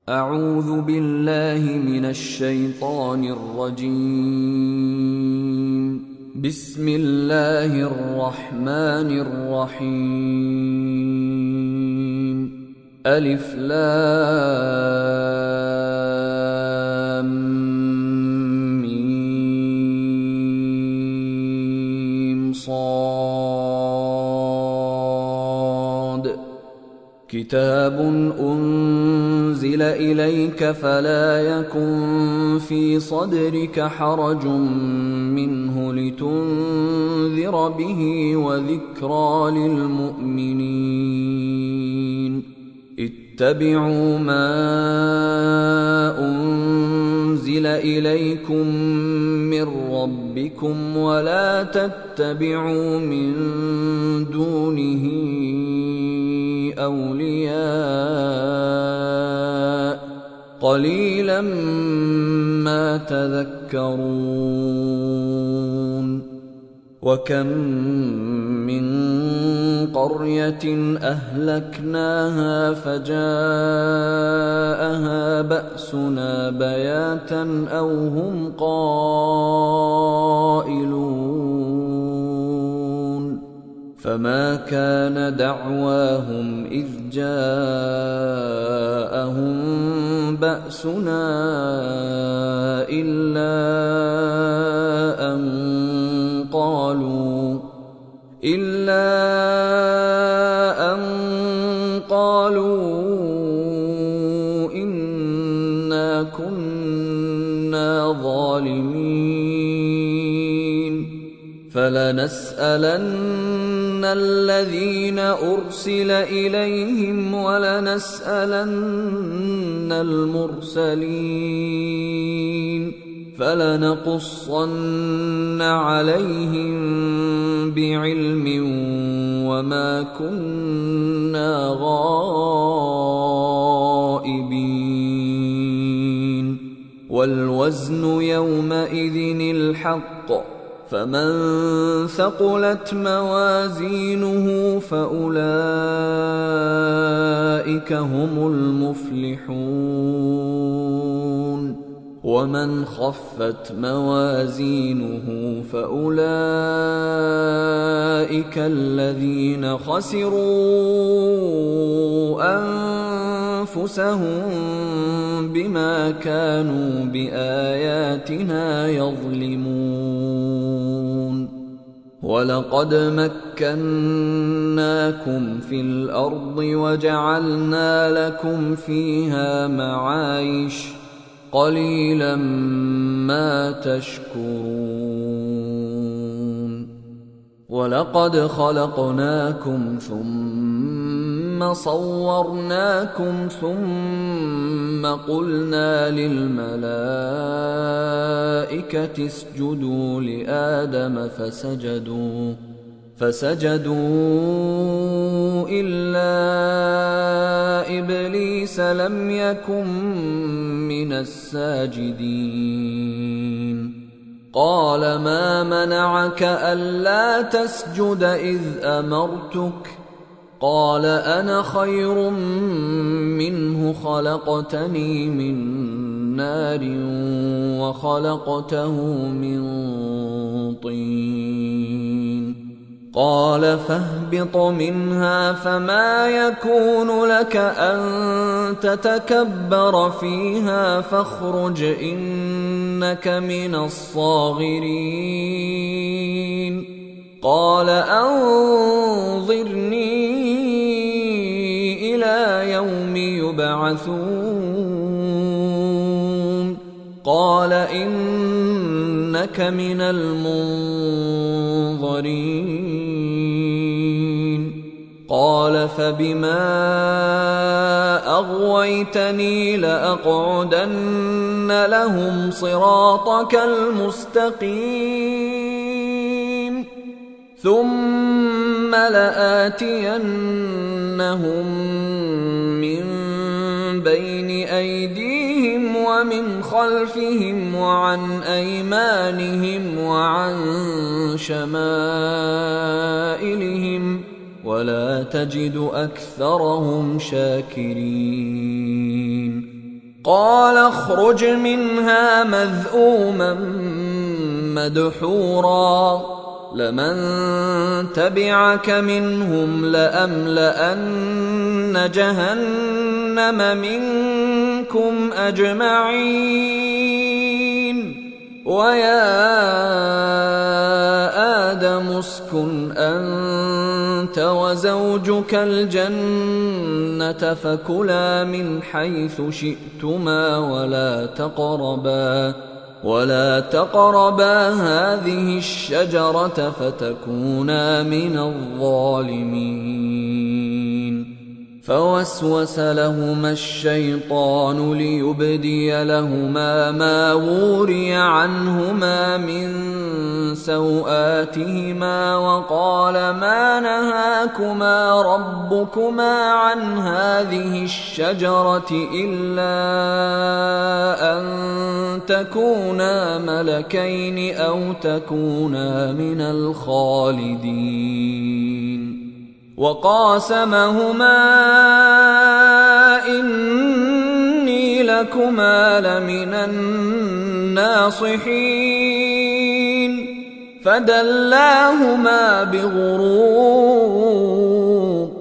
أعوذ بالله من الشيطان الرجيم. بسم الله الرحمن الرحيم. ألف لام ميم صاد. كتاب أنزل إليك فلا يكن في صدرك حرج منه لتنذر به وذكرى للمؤمنين. اتبعوا ما أنزل إليكم من ربكم ولا تتبعوا من دونه أولياء قليلا ما تذكرون. وكم من قرية أهلكناها فجاءها بأسنا بياتا أو هم قائلون. فما كان دعواهم إذ جاءهم بأسنا إلا أن قالوا إنا كنا ظالمين. فلنسألن الذين أرسل إليهم ولنسألن المرسلين. فلنقصن عليهم بعلم وما كنا غائبين. والوزن يومئذ الحق. فمن ثقلت موازينه فأولئك هم المفلحون. ومن خفت موازينه فأولئك الذين خسروا أنفسهم بما كانوا بآياتنا يظلمون. ولقد مكناكم في الأرض وجعلنا لكم فيها معايش قليلا ما تشكرون. ولقد خلقناكم ثم صورناكم ثم قلنا للملائكة اسجدوا لآدم فسجدوا إلا إبليس لم يكن من الساجدين. قال ما منعك ألا تسجد إذ أمرتك؟ قال أنا خير منه خلقتني من نار وخلقته من طين. قال فاهبط منها فما يكون لك أن تتكبر فيها فاخرج إنك من الصاغرين. قال أنظرني إلى يوم يبعثون. قال إنك من المنظرين. قال فبما أغويتني لأقعدن لهم صراطك المستقيم ثم لآتينهم من بين أيديهم ومن خلفهم وعن أيمانهم وعن شمائلهم ولا تجد أكثرهم شاكرين. قال اخرج منها مذءوما مدحورا لمن تبعك منهم لأملأن جهنم منكم أجمعين ويا آدم اسكن أنت وزوجك الجنة فكلا من حيث شئتما ولا تقربا هذه الشجرة فتكونا من الظالمين فوسوس لهما الشيطان ليبدي لهما ما وري عنهما من سوآتهما وقال ما نهاكما ربكما عن هذه الشجرة إلا أن تكونا ملكين أو تكونا من الخالدين وقاسمهما إني لكما لمن الناصحين فدلاهما بغرور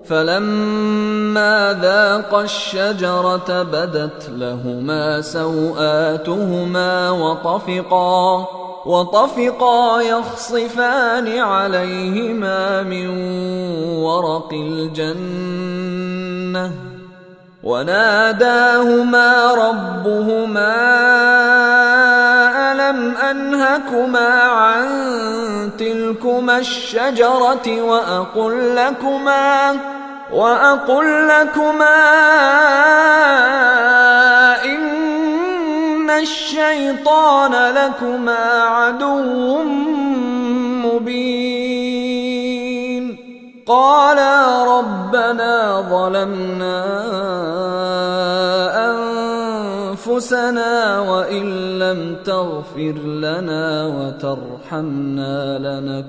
فلما ذاقا الشجرة بدت لهما سوآتهما وطفقا يخصفان عليهما من ورق الجنة وناداهما ربهما ألم أنهكما عن تلكما الشجرة وأقل لكما إن الشيطان لكما عدو مبين قالا ربنا ظلمنا أنفسنا وإن لم تغفر لنا وترحمنا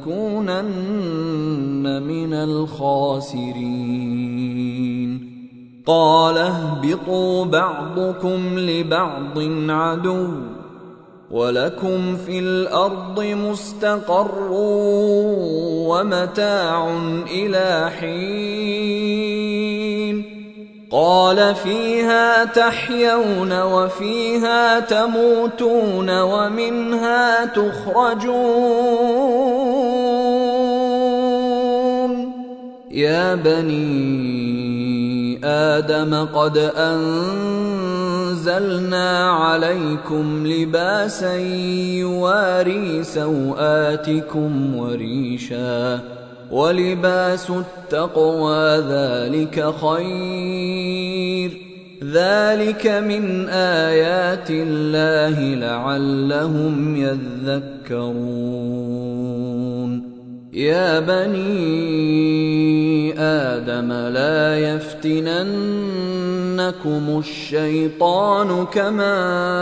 لنكونن من الخاسرين قال اهبطوا بعضكم لبعض عدو ولكم في الأرض مستقر ومتاع إلى حين قال فيها تحيون وفيها تموتون ومنها تخرجون يا بني آدم قد أنزلنا عليكم لباسا يواري سوآتكم وريشا ولباس التقوى ذلك خير ذلك من آيات الله لعلهم يذكرون يا بني آدم لا يفتننكم الشيطان كما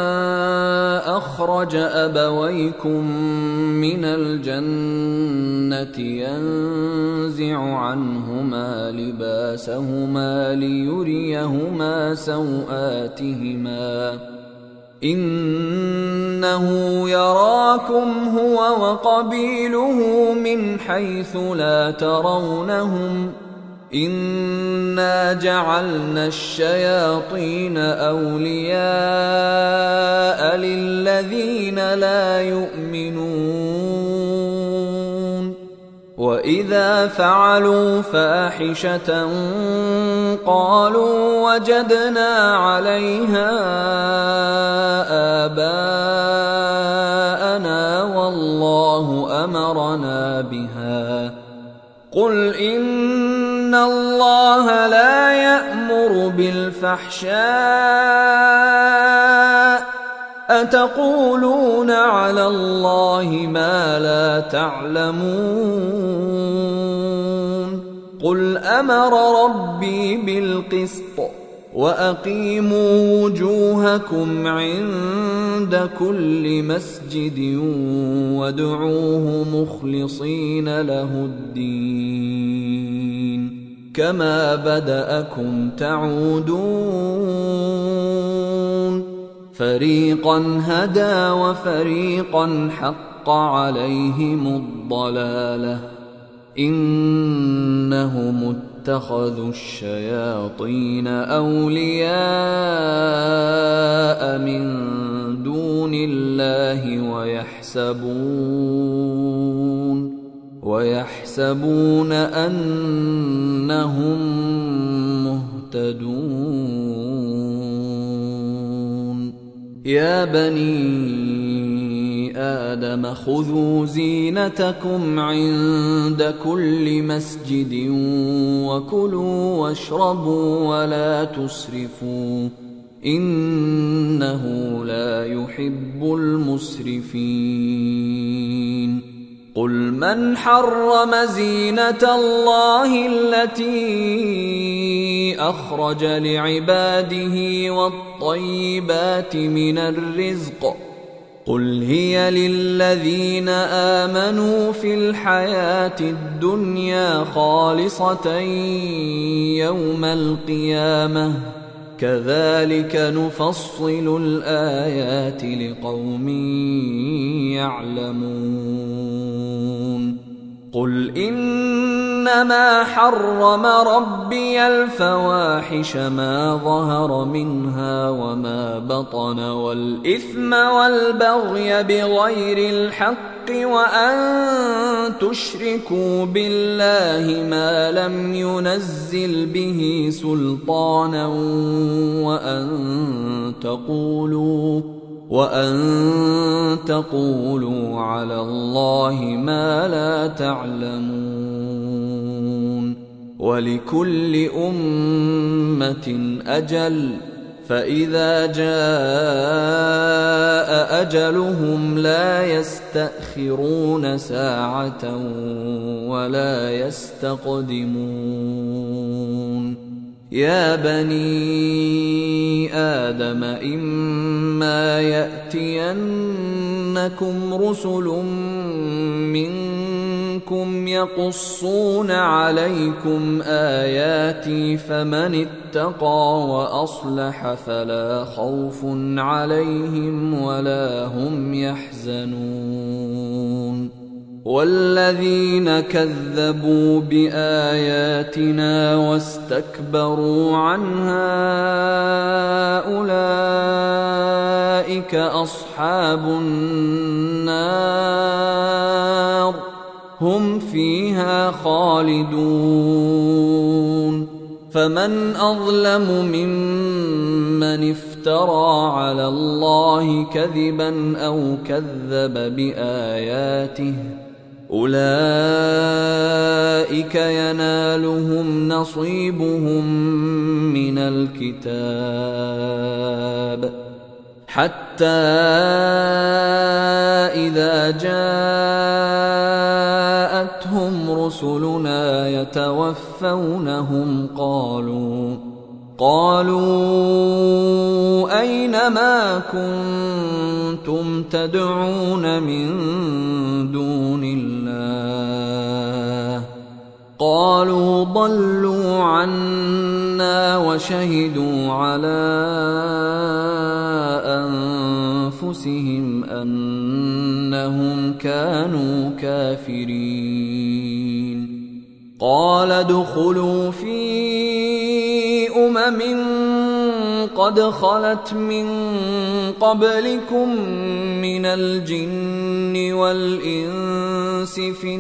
أخرج أبويكم من الجنة ينزع عنهما لباسهما ليريهما سوآتهما إنه يراكم هو وقبيله من حيث لا ترونهم إنا جعلنا الشياطين أولياء للذين لا يؤمنون وإذا فعلوا فاحشة قالوا وجدنا عليها آباءنا والله أمرنا بها قل إن الله لا يأمر بالفحشاء أتقولون على الله ما لا تعلمون قل أمر ربي بالقسط وأقيموا وجوهكم عند كل مسجد وادعوه مخلصين له الدين كما بدأكم تعودون فريقا هدى وفريقا حق عليهم الضلالة إنهم اتخذوا الشياطين أولياء من دون الله ويحسبون أنهم مهتدون يا بني آدم خذوا زينتكم عند كل مسجد وكلوا واشربوا ولا تسرفوا إنه لا يحب المسرفين قل من حرم زينة الله التي أخرج لعباده والطيبات من الرزق قل هي للذين آمنوا في الحياة الدنيا خالصة يوم القيامة كذلك نفصل الآيات لقوم يعلمون قل إنما حرم ربي الفواحش ما ظهر منها وما بطن والإثم والبغي بغير الحق وأن تشركوا بالله ما لم ينزل به سلطانا وأن تقولوا على الله ما لا تعلمون ولكل أمة أجل فإذا جاء أجلهم لا يستأخرون ساعة ولا يستقدمون يا بني آدم إما يأتينكم رسل منكم يقصون عليكم آياتي فمن اتقى وأصلح فلا خوف عليهم ولا هم يحزنون والذين كذبوا بآياتنا واستكبروا عنها أولئك أصحاب النار هم فيها خالدون فمن أظلم ممن افترى على الله كذبا أو كذب بآياته أولئك ينالهم نصيبهم من الكتاب حتى إذا جاءتهم رسلنا يتوفونهم قالوا أين ما كنتم تدعون من دون الله قالوا ضلوا عنا وشهدوا على أنفسهم أنهم كانوا كافرين قال ادخلوا في قد خلت من قبلكم من الجن والإنس في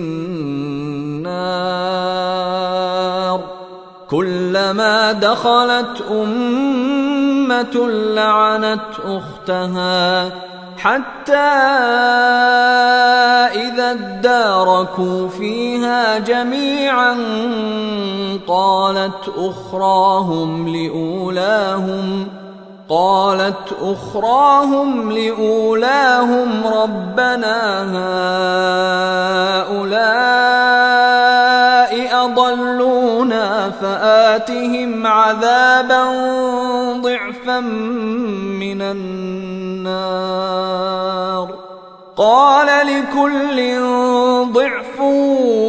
النار كلما دخلت أمة لعنت أختها حتى إذا اداركوا فيها جميعا قالت أخراهم لأولاهم ربنا هؤلاء أضلونا فآتهم عذابا ضعفا من النار قال لكل ضعف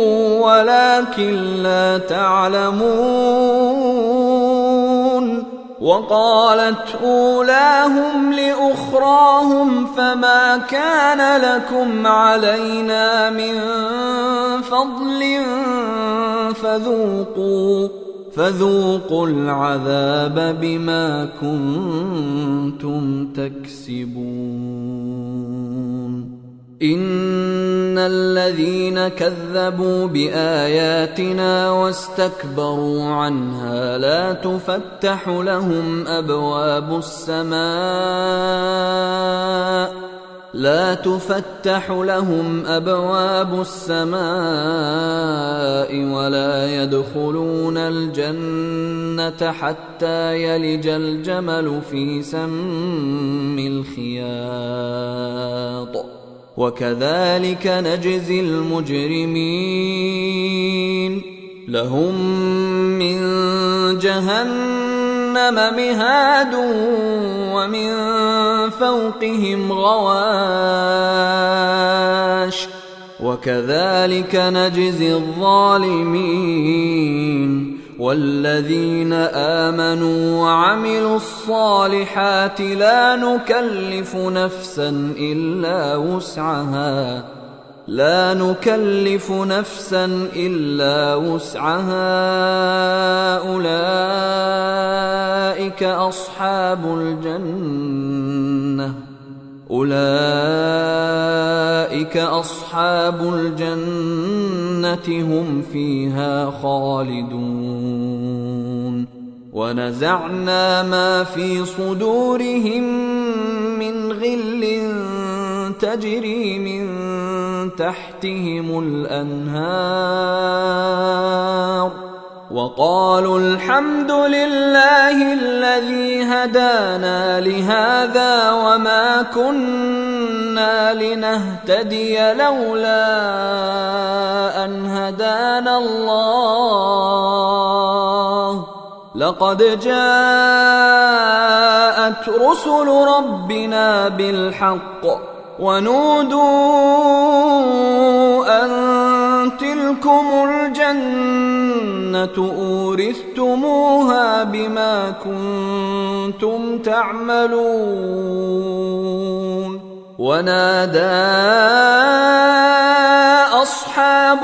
ولكن لا تعلمون وقالت أولاهم لأخراهم فما كان لكم علينا من فضل فذوقوا العذاب بما كنتم تكسبون إن الذين كذبوا بآياتنا واستكبروا عنها لا تفتح لهم أبواب السماء ولا يدخلون الجنة حتى يلج الجمل في سم الخياط وكذلك نجزي المجرمين لهم من جهنم مهاد ومن فوقهم غواش وكذلك نجزي الظالمين والذين آمنوا وعملوا الصالحات لا نكلف نفسا إلا وسعها أولئك أصحاب الجنة هم فيها خالدون ونزعنا ما في صدورهم من غل تجري من تحتهم الأنهار وقالوا الحمد لله الذي هدانا لهذا وما كنا لنهتدي لولا أن هدانا الله لقد جاءت رسل ربنا بالحق ونودوا أن تلكم الجنة أورثتموها بما كنتم تعملون ونادى أصحاب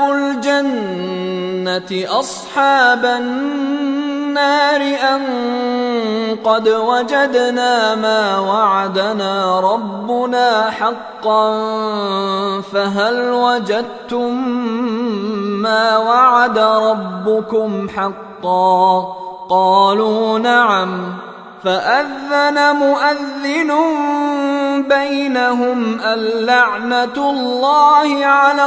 الجنة أصحاب النار أن قد وجدنا ما وعدنا ربنا حقا فهل وجدتم ما وعد ربكم حقا قالوا نعم فأذن مؤذن بينهم اللعنة الله على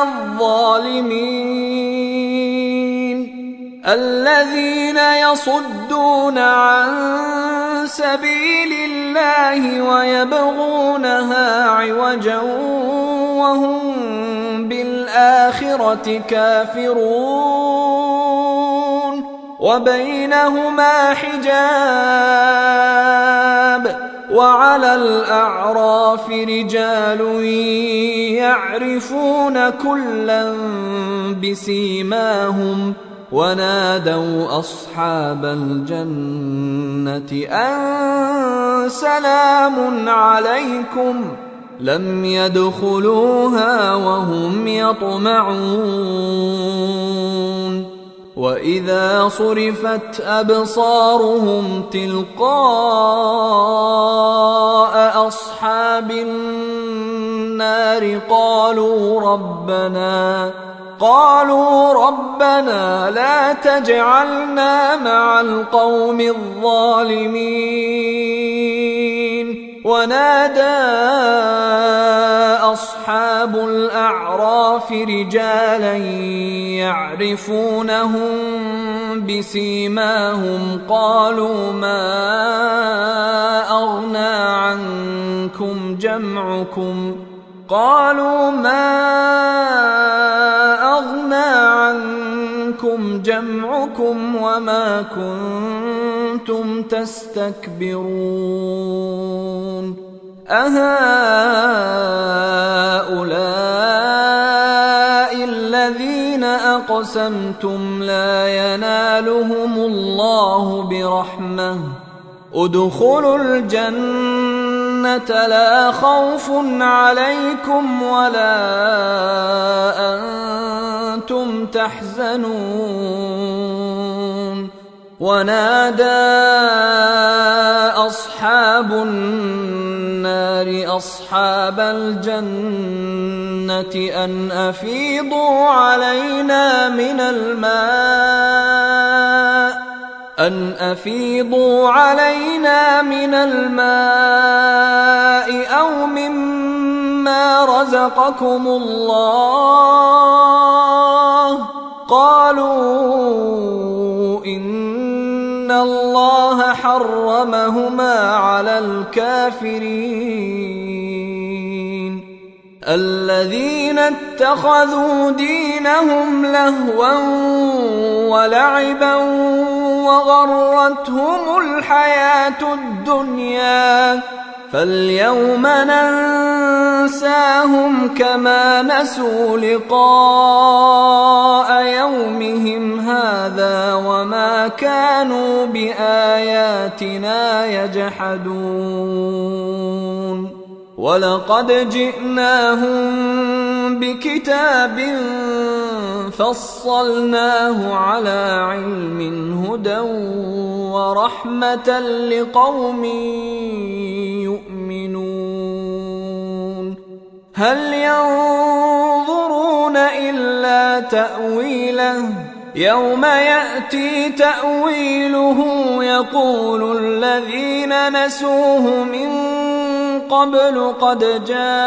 الظالمين الذين يصدون عن سبيل الله ويبغونها عوجا وهم بالآخرة كافرون وبينهما حجاب وعلى الأعراف رجال يعرفون كلا بسيماهم ونادوا أصحاب الجنة أن سلام عليكم لم يدخلوها وهم يطمعون وإذا صرفت أبصارهم تلقاء أصحاب النار قالوا ربنا لا تجعلنا مع القوم الظالمين ونادى أصحاب الأعراف رجالا يعرفونهم بسيماهم قالوا ما أغنى عنكم جمعكم وما كنتم تستكبرون أهؤلاء الذين أقسمتم لا ينالهم الله برحمة ادخلوا الجنة لا خوف عليكم ولا أنتم تحزنون. ونادى أصحاب النار أصحاب الجنة أن أفيضوا علينا من الماء أو مما رزقكم الله. قالوا إن الله حرمهما على الكافرين. الذين اتخذوا دينهم لهوا ولعبا وغرتهم الحياة الدنيا فاليوم ننساهم كما نسوا لقاء يومهم هذا وما كانوا بآياتنا يجحدون. ولقد جئناهم بكتاب فصلناه على علم هدى ورحمة لقوم يؤمنون. هل ينظرون إلا تأويله يوم يأتي تأويله يقول الذين نسوه من قبل قد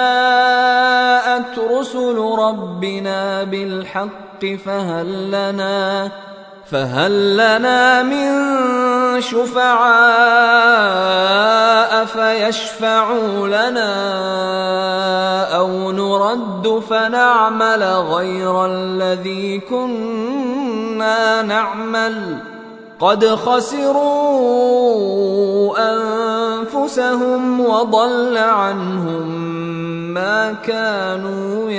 جاءت رسل ربنا بالحق فهل لنا من شفعاء فيشفعوا لنا أو نرد فنعمل غير الذي كنا نعمل قد خسروا أنفسهم وضل عنهم ما كانوا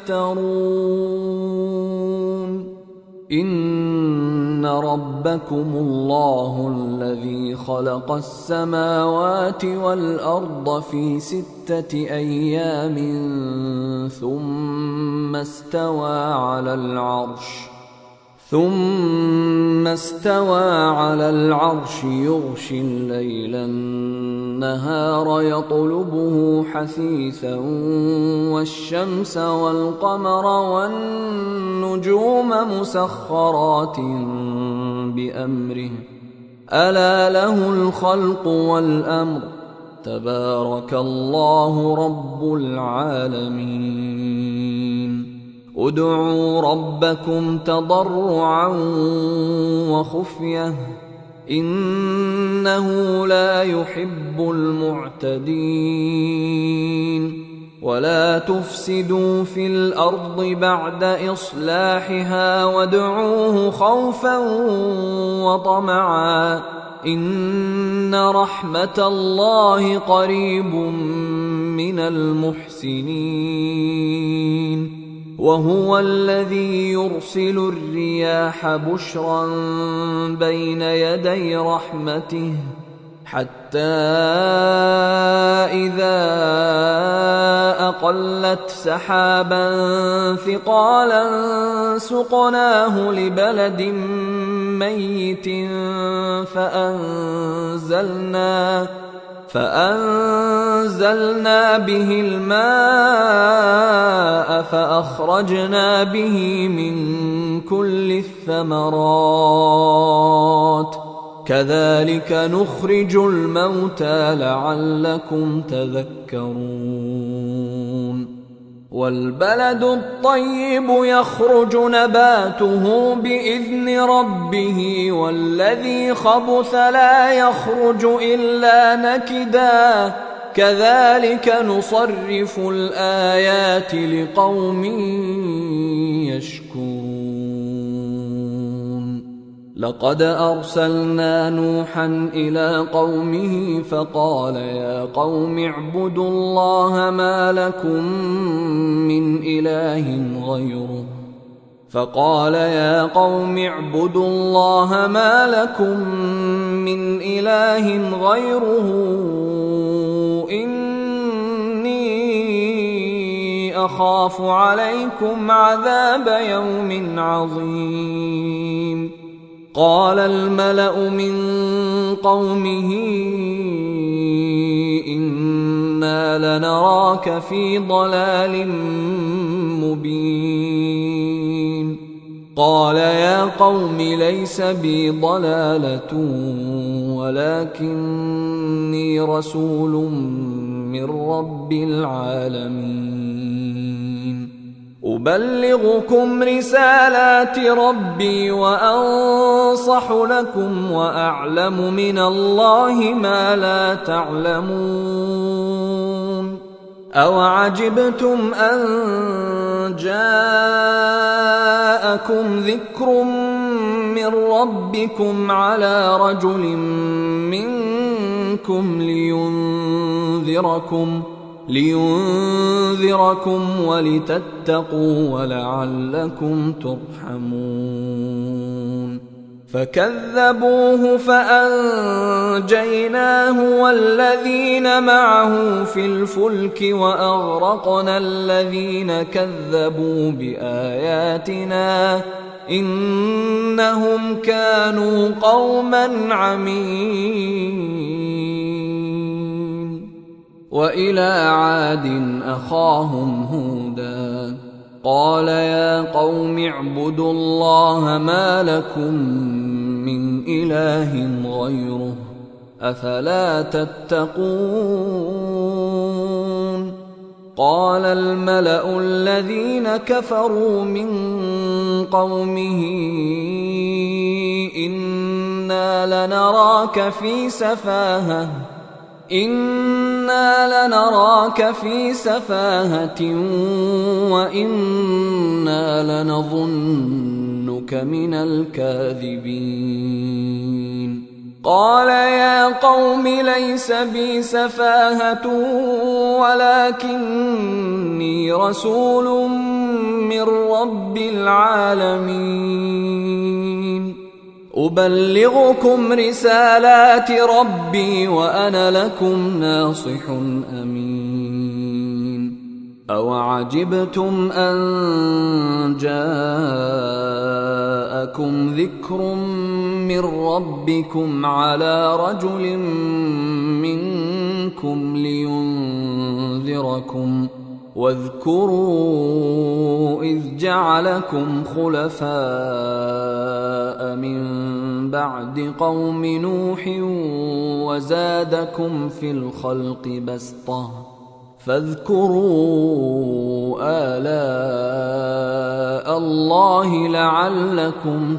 يفترون. إن ربكم الله الذي خلق السماوات والأرض في 6 أيام ثم استوى على العرش يغشي الليل النهار يطلبه حثيثا والشمس والقمر والنجوم مسخرات بأمره ألا له الخلق والأمر تبارك الله رب العالمين. ادعوا ربكم تضرعا وخفية إنه لا يحب المعتدين. ولا تفسدوا في الأرض بعد إصلاحها وادعوه خوفا وطمعا إن رحمة الله قريب من المحسنين. وهو الذي يرسل الرياح بشرا بين يدي رحمته حتى إذا أقلت سحابا ثقالا سقناه لبلد ميت فأنزلنا به الماء فأخرجنا به من كل الثمرات كذلك نخرج الموتى لعلكم تذكرون. والبلد الطيب يخرج نباته بإذن ربه والذي خبث لا يخرج إلا نكدا كذلك نصرف الآيات لقوم يشكرون. لقد أرسلنا نوحا إلى قومه فقال يا قوم اعبدوا الله ما لكم من إله غيره من إله غيره إني أخاف عليكم عذاب يوم عظيم. قال الملأ من قومه إنا لنراك في ضلال مبين. قال يا قوم ليس بي ضلالة ولكني رسول من رب العالمين أبلغكم رسالات ربي وأنصح لكم وأعلم من الله ما لا تعلمون. أوعجبتم أن جاءكم ذكر من ربكم على رجل منكم لينذركم ولتتقوا ولعلكم ترحمون. فكذبوه فأنجيناه والذين معه في الفلك وأغرقنا الذين كذبوا بآياتنا إنهم كانوا قوما عمين. وإلى عاد أخاهم هودا قال يا قوم اعبدوا الله ما لكم من إله غيره أفلا تتقون. قال الملأ الذين كفروا من قومه إنا لنراك في سفاهة وإنا لنظنك من الكاذبين. قال يا قوم ليس بي سفاهة ولكني رسول من رب العالمين أبلغكم رسالات ربي وأنا لكم ناصح أمين. أوعجبتم أن جاءكم ذكر من ربكم على رجل منكم لينذركم واذكروا إذ جعلكم خلفاء من بعد قوم نوح وزادكم في الخلق بسطة فاذكروا آلاء الله لعلكم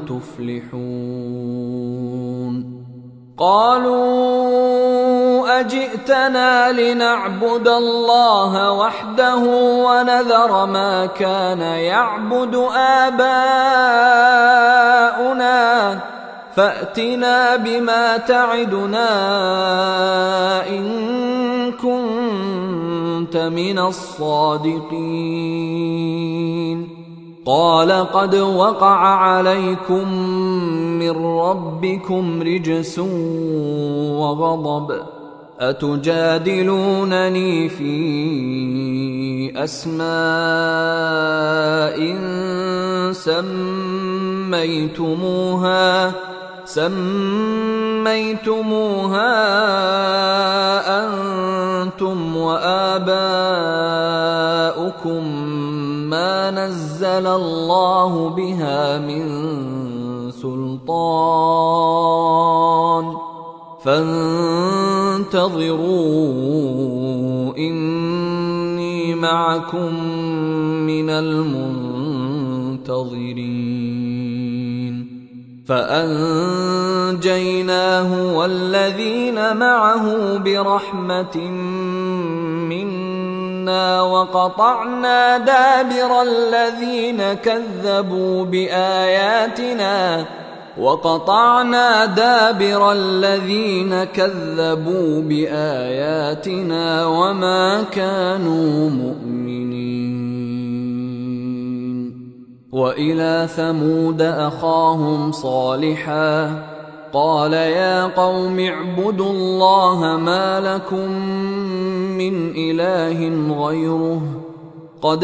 تفلحون. قالوا أجئتنا لنعبد الله وحده ونذر ما كان يعبد آباؤنا فأتنا بما تعدنا إن كنت من الصادقين. قال قد وقع عليكم من ربكم رجس وغضب أتجادلونني في أسماء سميتموها أنتم وآباؤكم ما نزل الله بها من سلطان فانتظروا إني معكم من المنتظرين. فأنجيناه والذين معه برحمة منا وقطعنا دابر الذين كذبوا بآياتنا وما كانوا مؤمنين. وإلى ثمود أخاهم صالحا قال يا قوم اعبدوا الله ما لكم من إله غيره قد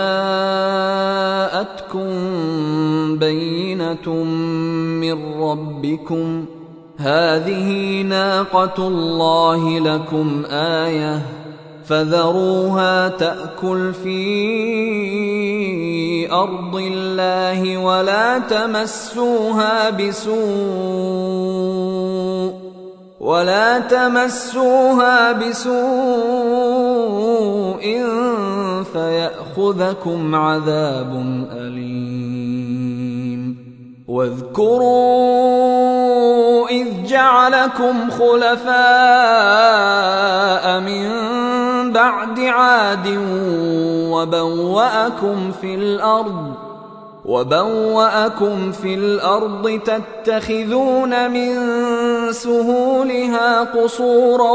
جاءتكم بينة من ربكم هذه ناقة الله لكم آية فذروها تأكل في أرض الله ولا تمسوها بسوء فيأخذكم عذاب أليم واذكروا إذ جعلكم خلفاء من بعد عاد وبوأكم في الأرض تتخذون من سهولها قصورا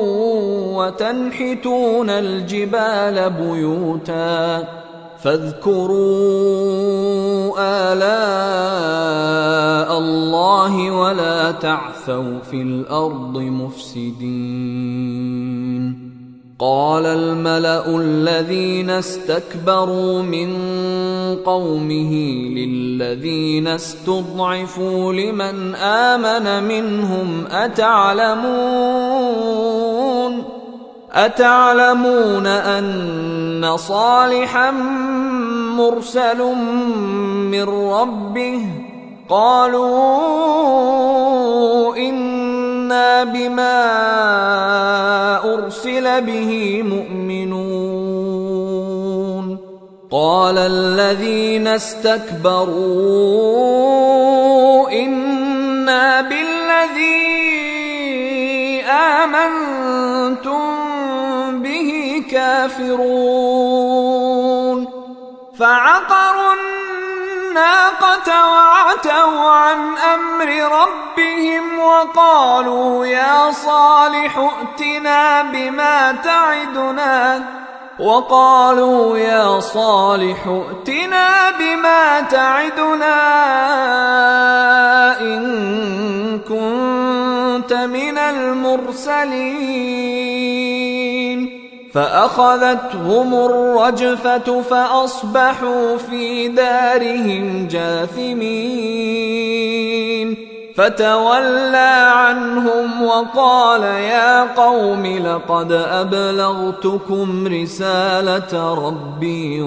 وتنحتون الجبال بيوتا فاذكروا آلاء الله ولا تعثوا في الأرض مفسدين قال الملأ الذين استكبروا من قومه للذين استضعفوا لمن آمن منهم أتعلمون أن صالحا مرسل من ربه قالوا إنا بما أرسل به مؤمنون قال الذين استكبروا إنا بالذي آمنتم به كافرون فعقروا الناقة وعتوا عن أمر ربهم وقالوا يا صالح ائتنا بما تعدنا إن كنت من المرسلين فأخذتهم الرجفة فأصبحوا في دارهم جاثمين فتولى عنهم وقال يا قوم لقد أبلغتكم رسالة ربي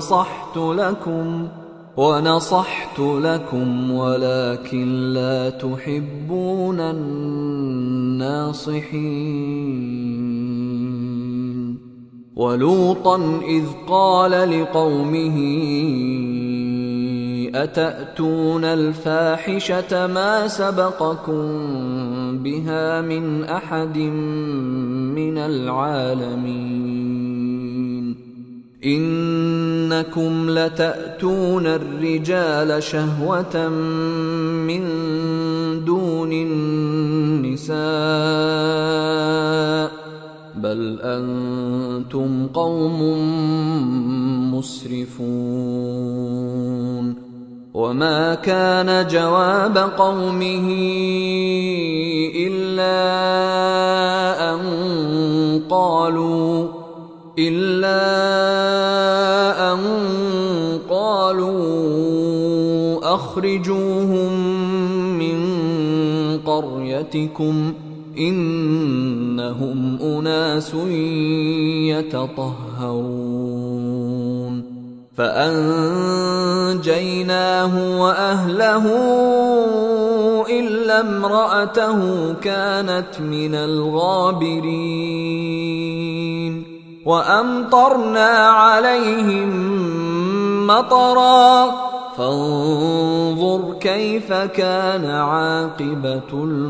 ونصحت لكم ولكن لا تحبون الناصحين ولوطا إذ قال لقومه أتأتون الفاحشة ما سبقكم بها من أحد من العالمين إنكم لتأتون الرجال شهوة من دون النساء بل أنتم قوم مسرفون وما كان جواب قومه إلا أن قالوا أخرجوهم من قريتكم إنهم أناس يتطهرون فأنجيناه وأهله إلا امرأته كانت من الغابرين وأمطرنا عليهم مطرا فانظر كيف كان عاقبة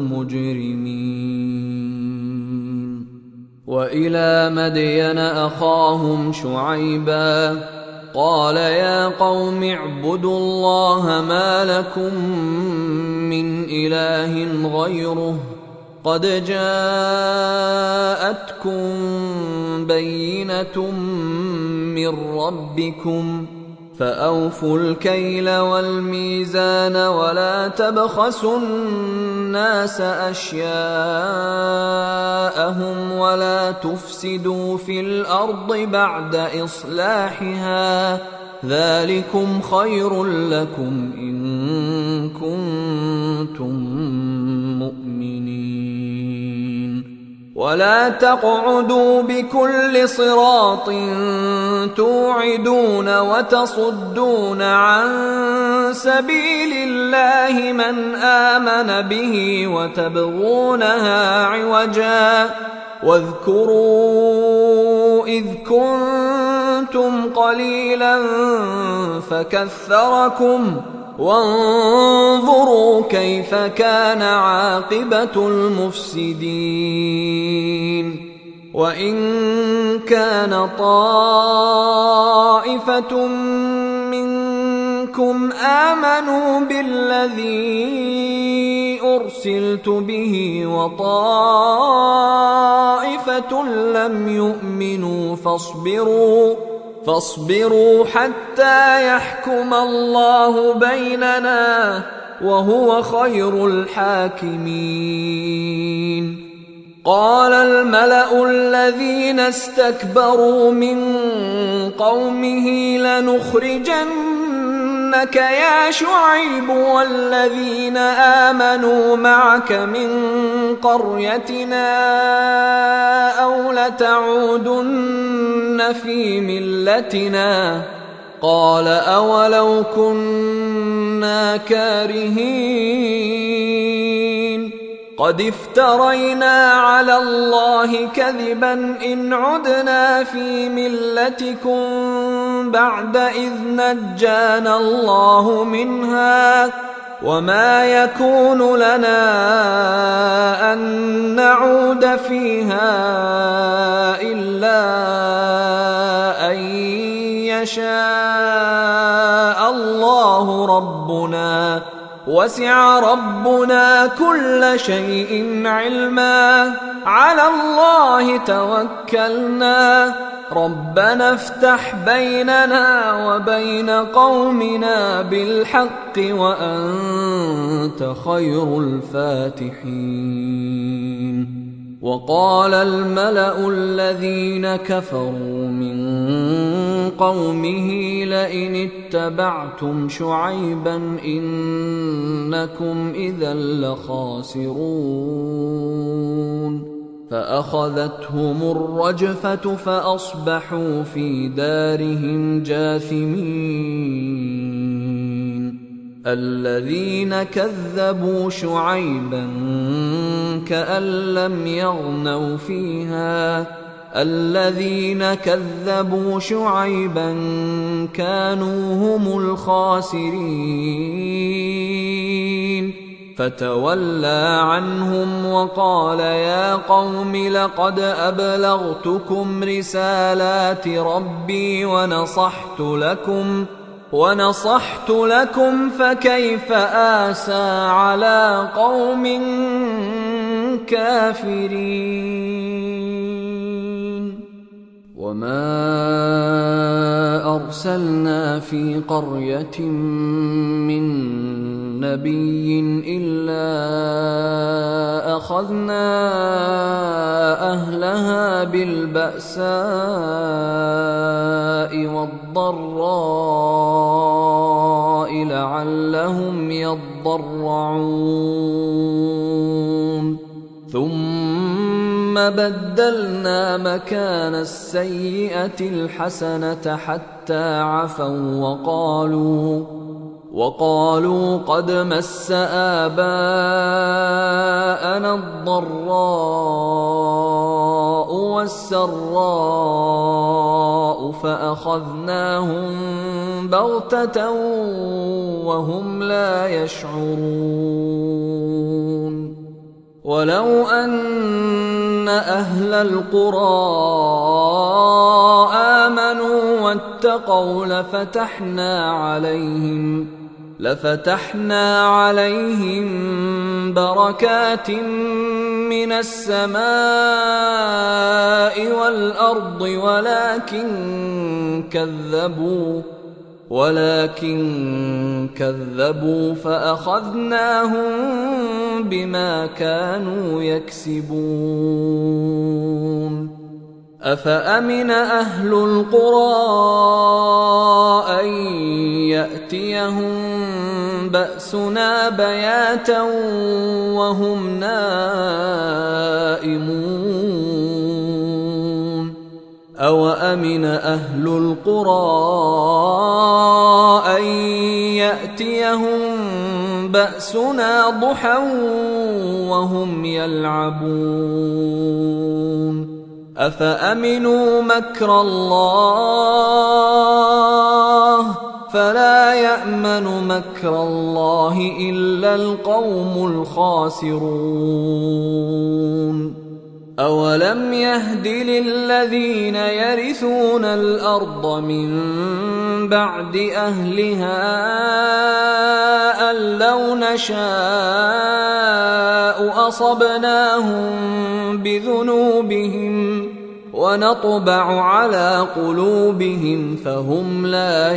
المجرمين وإلى مدين أخاهم شعيبا قال يا قوم اعبدوا الله ما لكم من إله غيره قد جاءتكم بينة من ربكم فأوفوا الكيل والميزان ولا تبخسوا الناس أشياءهم ولا تفسدوا في الأرض بعد إصلاحها، ذلكم خير لكم إن كنتم مؤمنين. ولا تقعدوا بكل صراط توعدون وتصدون عن سبيل الله من آمن به وتبغونها عوجا، واذكروا إذ كنتم قليلا فكثركم، وانظروا كيف كان عاقبة المفسدين. وإن كان طائفة منكم آمنوا بالذي أرسلت به وطائفة لم يؤمنوا فاصبروا حتى يحكم الله بيننا وهو خير الحاكمين. قال الملأ الذين استكبروا من قومه لنخرجنك يا شعيب والذين آمنوا معك من قريتنا أو لتعودن في ملتنا. قال أولو كنا كارهين قد افترينا على الله كذبا إن عدنا في ملتكم بعد إذ نجانا الله منها، وما يكون لنا أن نعود فيها إلا أن يشاء الله ربنا، وسع ربنا كل شيء علما، على الله توكلنا، ربنا افتح بيننا وبين قومنا بالحق وأنت خير الفاتحين. وقال الملأ الذين كفروا من قومه لئن اتبعتم شعيبا إنكم إذا لخاسرون. فأخذتهم الرجفة فأصبحوا في دارهم جاثمين. الذين كذبوا شعيبا كأن لم يغنوا فيها، الذين كذبوا شعيبا كانوا هم الخاسرين. فتولى عنهم وقال يا قوم لقد أبلغتكم رسالات ربي ونصحت لكم فكيف آسى على قوم كافرين. وما أرسلنا في قرية من نبي إلا أخذنا أهلها بالبأساء والضراء لعلهم يضرعون. ثم بدلنا مكان السيئة الحسنة حتى عفوا وقالوا قد مس آباءنا الضراء والسراء فأخذناهم بغتة وهم لا يشعرون. ولو أن أهل القرى آمنوا واتقوا لفتحنا عليهم بركات من السماء والأرض ولكن كذبوا فأخذناهم بما كانوا يكسبون. أفأمن أهل القرى أن يأتيهم بأسنا بياتا وهم نائمون أوأمن أهل القرى أن يأتيهم بأسنا ضحى وهم يلعبون أفأمنوا مكر الله فلا يأمن مكر الله إلا القوم الخاسرون أولم يهد للذين يرثون الأرض من بعد أهلها أن لو نشاء أصبناهم بذنوبهم ونطبع على قلوبهم فهم لا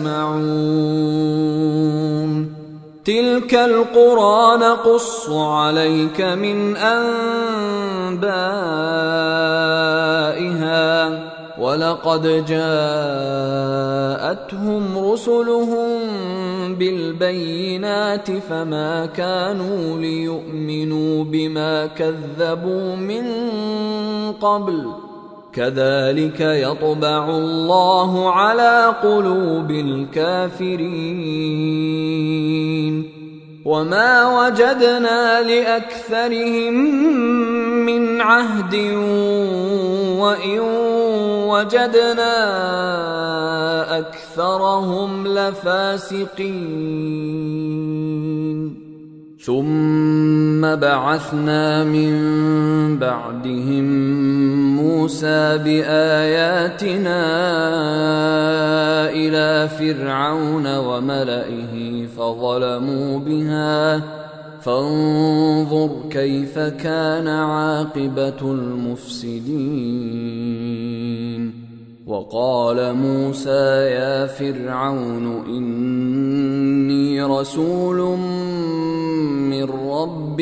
يسمعون تلك القرى نقص عليك من أنبائها ولقد جاءتهم رسلهم بالبينات فما كانوا ليؤمنوا بما كذبوا من قبل كذلك يطبع الله على قلوب الكافرين وما وجدنا لأكثرهم من عهد وإن وجدنا أكثرهم لفاسقين ثم بعثنا من بعدهم موسى بآياتنا إلى فرعون وملئه فظلموا بها فانظر كيف كان عاقبة المفسدين وقال موسى يا فرعون إني رسول من رب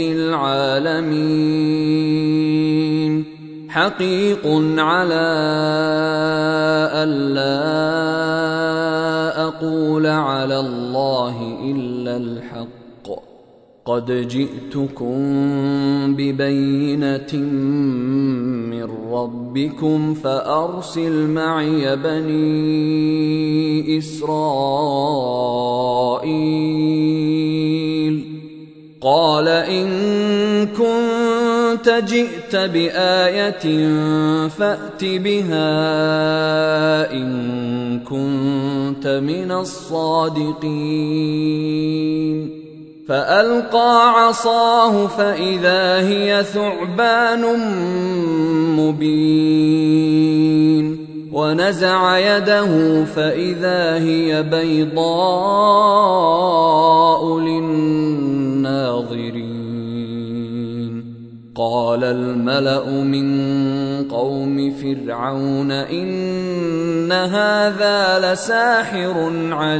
العالمين حقيق على ألا أقول على الله إلا الحق قد جئتكم ببينة من ربكم فأرسل معي بني إسرائيل قال إن كنت جئت بآية فأت بها إن كنت من الصادقين فألقى عصاه فإذا هي ثعبان مبين ونزع يده فإذا هي بيضاء للناظرين قال الملأ من قوم فرعون إن هذا لساحر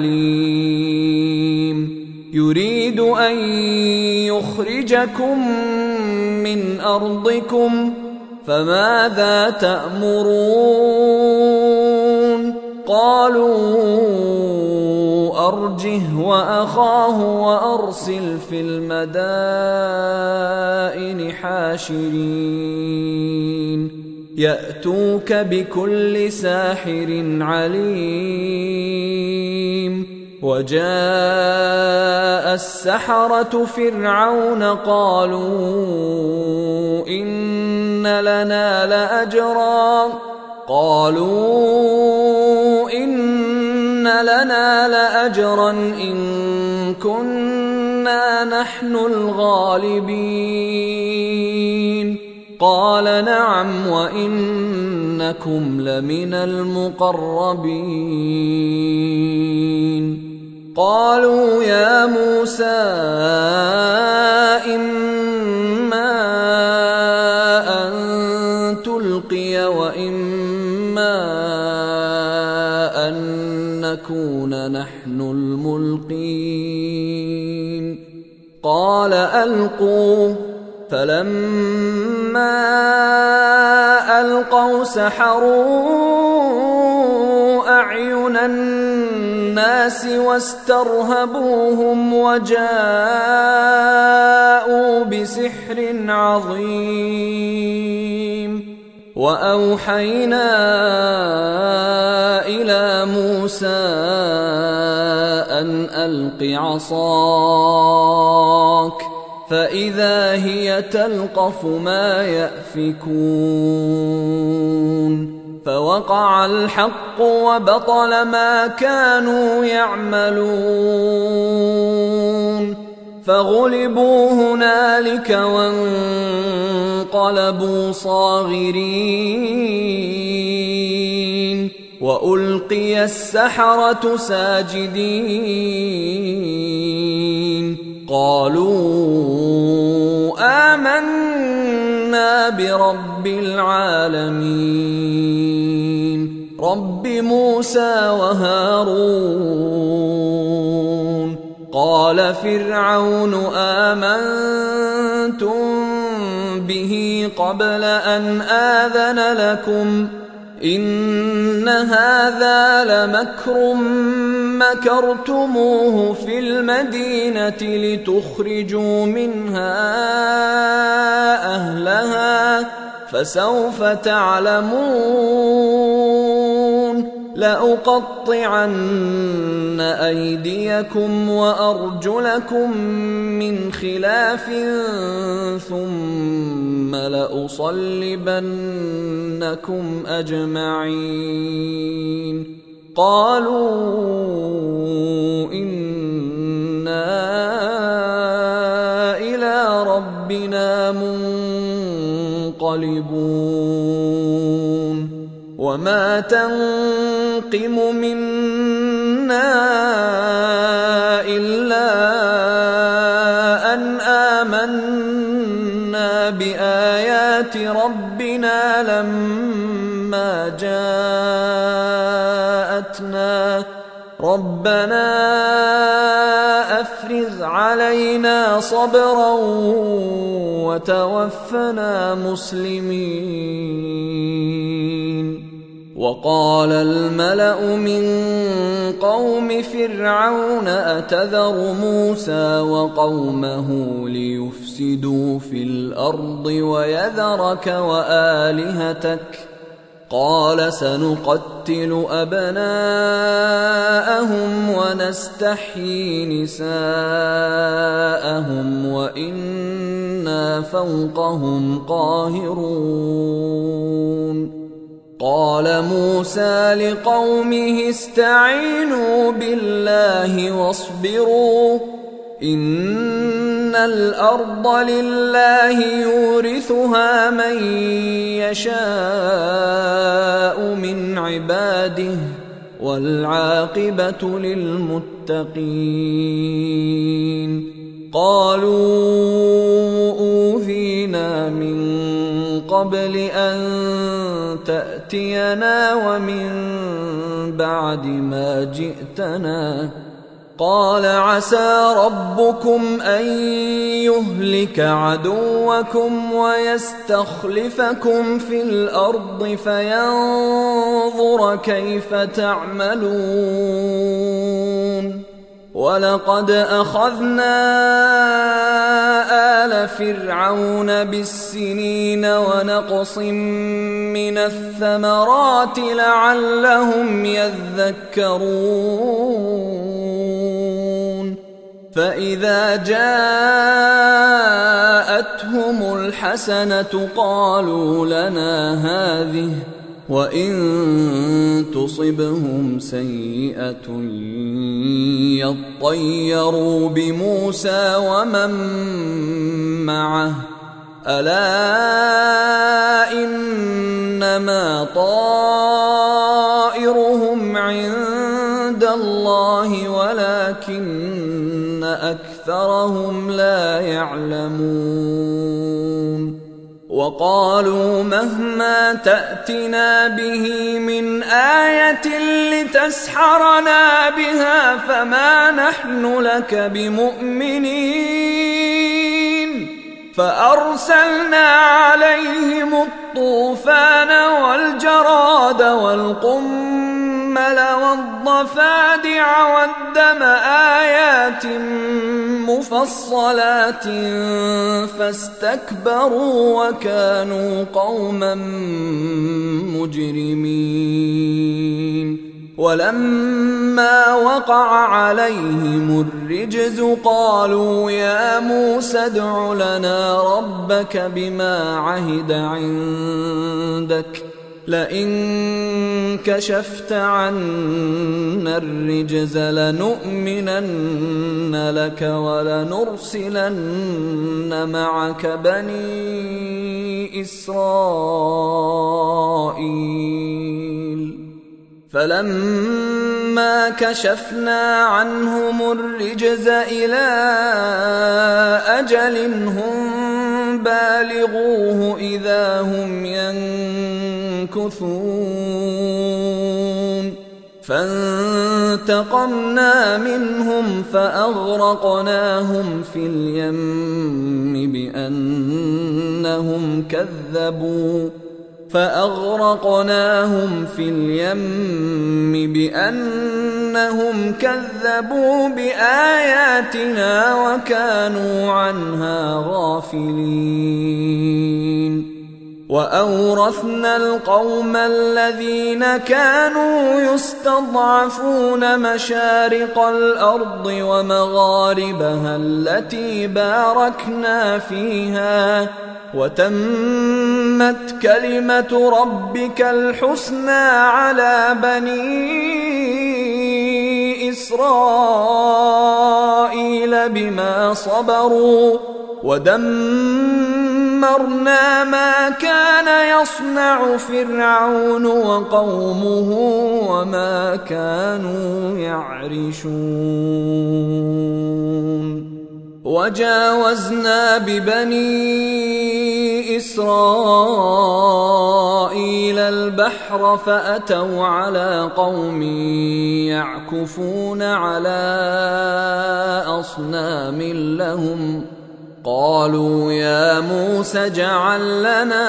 عليم يريد أن يخرجكم من أرضكم فماذا تأمرون قالوا أرجه وأخاه وأرسل في المدائن حاشرين يأتوك بكل ساحر عليم وجاء السحرة فرعون قالوا إن لنا لأجرا إن كنا نحن الغالبين قال نعم وإنكم لمن المقربين قالوا يا موسى إما أن تلقي وإما أن نكون نحن الملقين قال ألقوا فلما ألقوا سحروا أعين الناس واسترهبوهم وجاءوا بسحر عظيم وأوحينا إلى موسى أن ألق عصاك فإذا هي تلقف ما يأفكون فوقع الحق وبطل ما كانوا يعملون فغلبوا هنالك وانقلبوا صاغرين وألقي السحرة ساجدين قالوا آمنا برب العالمين رب موسى وهارون قال فرعون آمنتم به قبل أن آذن لكم إن هذا لمكر مكرتموه في المدينة لتخرجوا منها أهلها فسوف تعلمون لأقطعن أيديكم وأرجلكم من خلاف ثم لأصلبنكم أجمعين قالوا إنا إلى ربنا منقلبون وما تنقم منا إلا أن آمنا بآيات ربنا لما جاءتنا ربنا أفرغ علينا صبرا وتوفنا مسلمين وقال الملأ من قوم فرعون أتذر موسى وقومه ليفسدوا في الأرض ويذرك وآلهتك قال سنقتل أبناءهم ونستحيي نساءهم وإنا فوقهم قاهرون قال موسى لقومه استعينوا بالله واصبروا إن الأرض لله يورثها من يشاء من عباده والعاقبة للمتقين قالوا أوذينا من قبل أن تأتينا ومن بعد ما جئتنا قال عسى ربكم أن يهلك عدوكم ويستخلفكم في الأرض فينظر كيف تعملون ولقد أخذنا آل فرعون بالسنين ونقص من الثمرات لعلهم يذكرون فإذا جاءتهم الحسنة قالوا لنا هذه وإن تصبهم سيئة يطيروا بموسى ومن معه ألا إنما طائرهم عند الله ولكن أكثرهم لا يعلمون وقالوا مهما تأتنا به من آية لتسحرنا بها فما نحن لك بمؤمنين فأرسلنا عليهم الطوفان والجراد والقمل والضفادع والدم آيات مفصلات فاستكبروا وكانوا قوما مجرمين ولما وقع عليهم الرجز قالوا يا موسى ادع لنا ربك بما عهد عندك لئن كشفت عنا الرجز لنؤمنن لك ولنرسلن معك بني إسرائيل فلما كشفنا عنهم الرجز إلى أجل هم بالغوه إذا هم ينكثون فانتقمنا منهم فأغرقناهم في اليم بأنهم كذبوا بآياتنا وكانوا عنها غافلين وأورثنا القوم الذين كانوا يستضعفون مشارق الأرض ومغاربها التي باركنا فيها وتمت كلمة ربك الحسنى على بني إسرائيل بما صبروا ودمرنا ما كان يصنع فرعون وقومه وما كانوا يعرشون وجاوزنا ببني إسرائيل البحر فأتوا على قوم يعكفون على أصنام لهم قالوا يا موسى اجعل لنا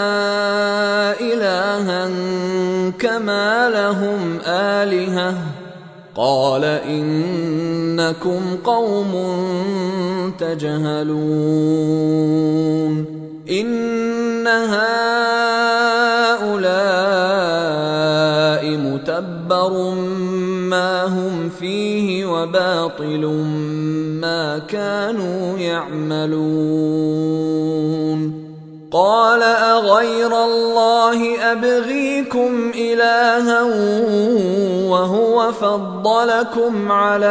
إلها كما لهم آلهة قال إنكم قوم تجهلون إن هؤلاء متبر ما هم فيه وباطل ما كانوا يعملون قال أغير الله أبغيكم إلها وهو فضلكم على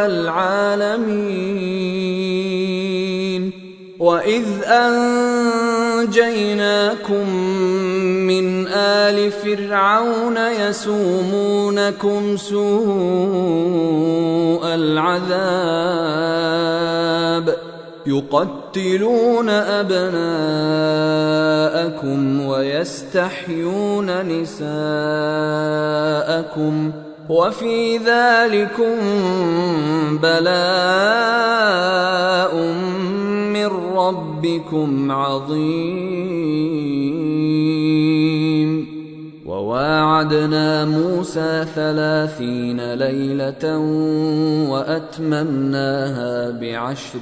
العالمين وإذ أنجيناكم من آل فرعون يسومونكم سوء العذاب يقتلون أبناءكم ويستحيون نساءكم وفي ذلكم بلاء من ربكم عظيم وواعدنا موسى 30 ليلة وأتممناها ب10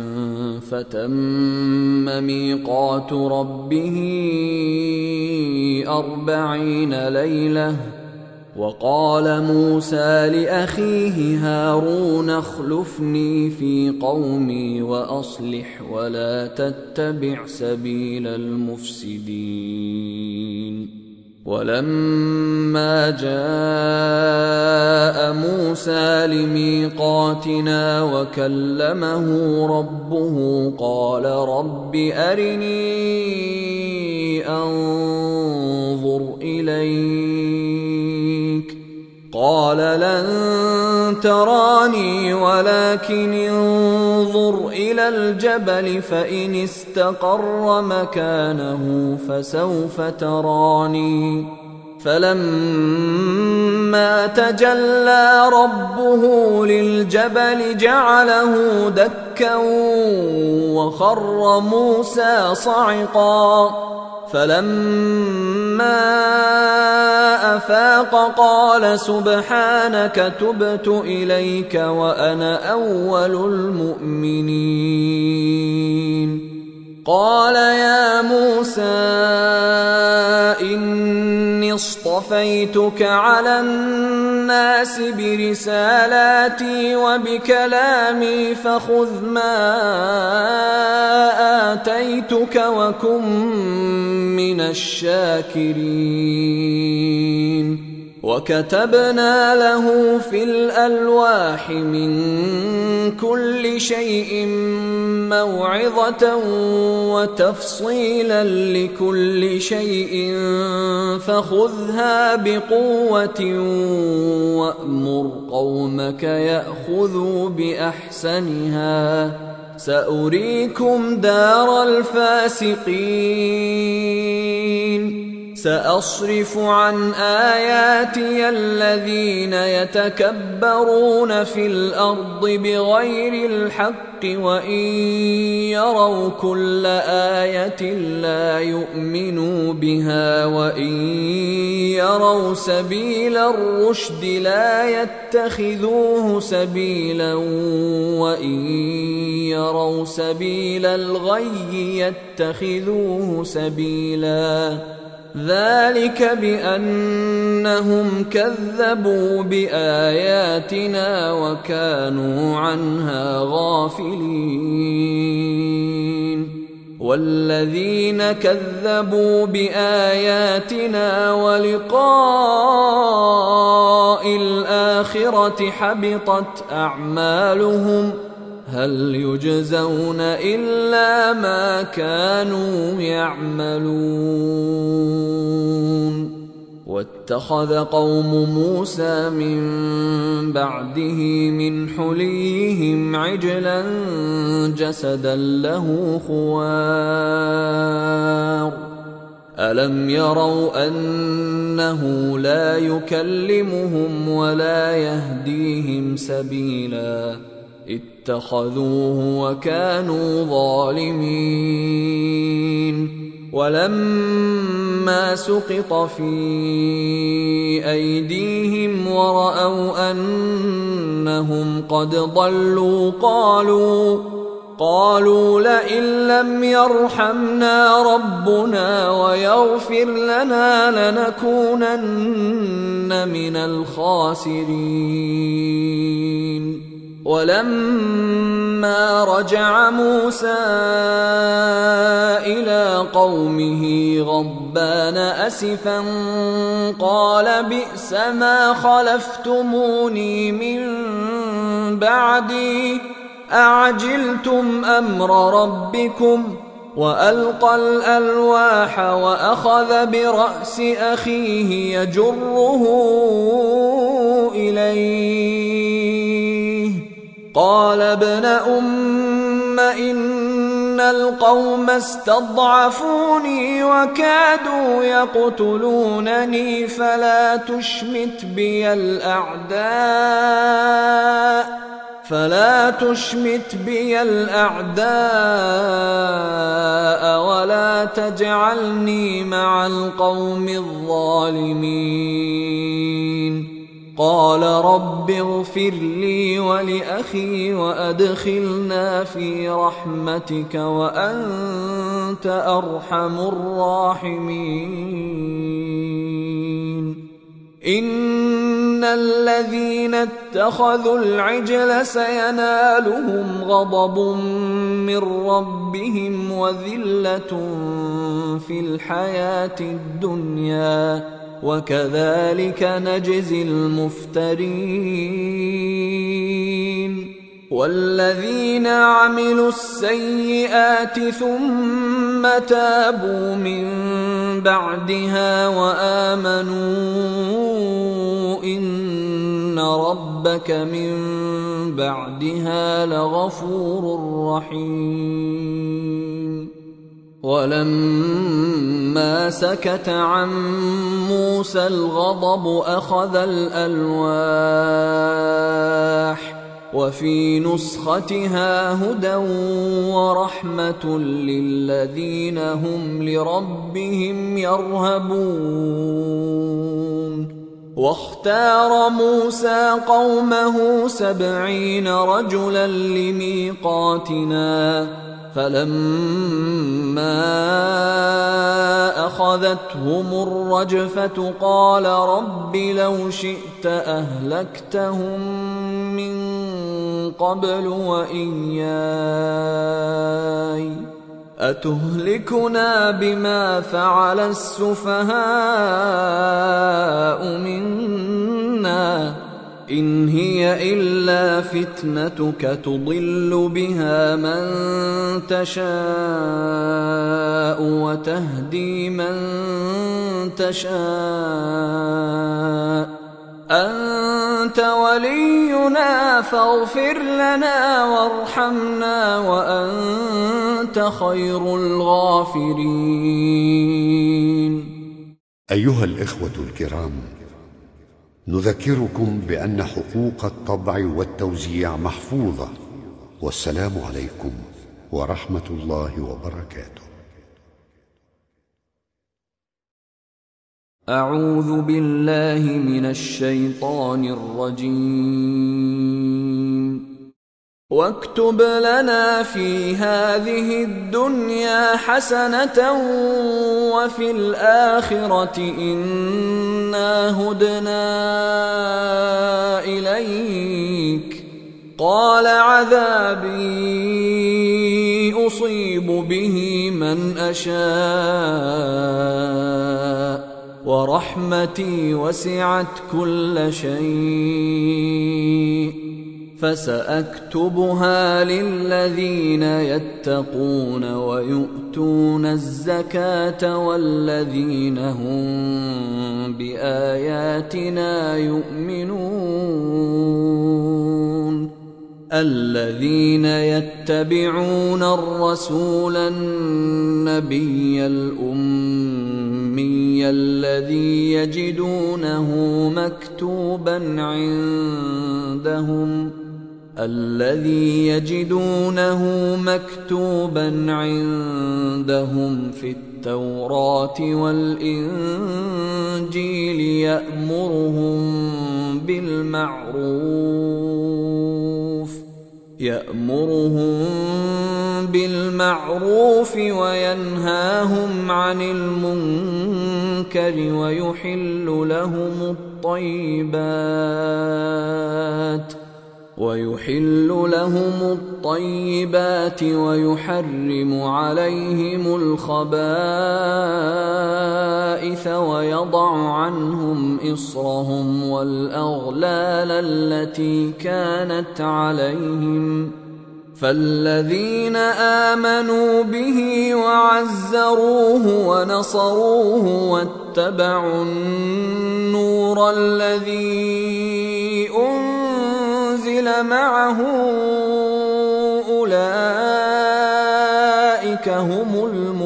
فتم ميقات ربه 40 ليلة وقال موسى لأخيه هارون اخلفني في قومي وأصلح ولا تتبع سبيل المفسدين ولما جاء موسى لميقاتنا وكلمه ربه قال رب أرني أنظر إليك قال لن تراني ولكن انظر إلى الجبل فإن استقر مكانه فسوف تراني فلما تجلى ربه للجبل جعله دكا وخر موسى صعقا فلما أفاق قال سبحانك تبت إليك وأنا أول المؤمنين قال يا موسى إني اصطفيتك على الناس برسالاتي وبكلامي فخذ ما آتيتك وكن من الشاكرين وكتبنا له في الألواح من كل شيء موعظة وتفصيلا لكل شيء فخذها بقوة وأمر قومك يأخذوا بأحسنها سأريكم دار الفاسقين سأصرف عن آياتي الذين يتكبرون في الأرض بغير الحق وإن يروا كل آية لا يؤمنوا بها وإن يروا سبيل الرشد لا يتخذوه سبيلا وإن يروا سبيل الغي يتخذوه سبيلا ذلك بأنهم كذبوا بآياتنا وكانوا عنها غافلين والذين كذبوا بآياتنا ولقاء الآخرة حبطت أعمالهم هل يجزون إلا ما كانوا يعملون واتخذ قوم موسى من بعده من حليهم عجلا جسدا له خوار ألم يروا أنه لا يكلمهم ولا يهديهم سبيلا اتخذوه وكانوا ظالمين ولما سقط في أيديهم ورأوا أنهم قد ضلوا قالوا لئن لم يرحمنا ربنا ويغفر لنا لنكونن من الخاسرين ولما رجع موسى إلى قومه غضبان أسفا قال بئس ما خلفتموني من بعدي أعجلتم أمر ربكم وألقى الألواح وأخذ برأس أخيه يجره إليه قال ابن أم إن القوم استضعفوني وكادوا يقتلونني فلا تشمت بي الأعداء ولا تجعلني مع القوم الظالمين قال رب اغفر لي ولأخي وأدخلنا في رحمتك وأنت أرحم الراحمين إن الذين اتخذوا العجل سينالهم غضب من ربهم وذلة في الحياة الدنيا وكذلك نجزي المفترين والذين عملوا السيئات ثم تابوا من بعدها وآمنوا إن إن ربك من بعدها لغفور رحيم. ولما سكت عن موسى الغضب أخذ الألواح وفي نسختها هدى ورحمة للذين هم لربهم يرهبون. واختار موسى قومه 70 رجلا لميقاتنا، فلما أخذتهم الرجفة قال رب لو شئت أهلكتهم من قبل وإياي أتهلكنا بما فعل السفهاء منا إن هي إلا فتنتك تضل بها من تشاء وتهدي من تشاء أنت ولينا فاغفر لنا وارحمنا وأنت خير الغافرين. أيها الإخوة الكرام، نذكركم بأن حقوق الطبع والتوزيع محفوظة، والسلام عليكم ورحمة الله وبركاته. أعوذ بالله من الشيطان الرجيم. واكتب لنا في هذه الدنيا حسنة وفي الآخرة إنا هدنا إليك. قال عذابي أصيب به من أشاء ورحمتي وسعت كل شيء فسأكتبها للذين يتقون ويؤتون الزكاة والذين هم بآياتنا يؤمنون. الذين يتبعون الرسول النبي الأمي الذي يجدونه مكتوبا عندهم في التوراة والإنجيل يأمرهم بالمعروف وينهاهم عن المنكر ويحل لهم الطيبات ويحرم عليهم الخبائث ويضع عنهم إصرهم والأغلال التي كانت عليهم. فالذين آمنوا به وعزروه ونصروه واتبعوا النور الذي أنزل معه أولئك هم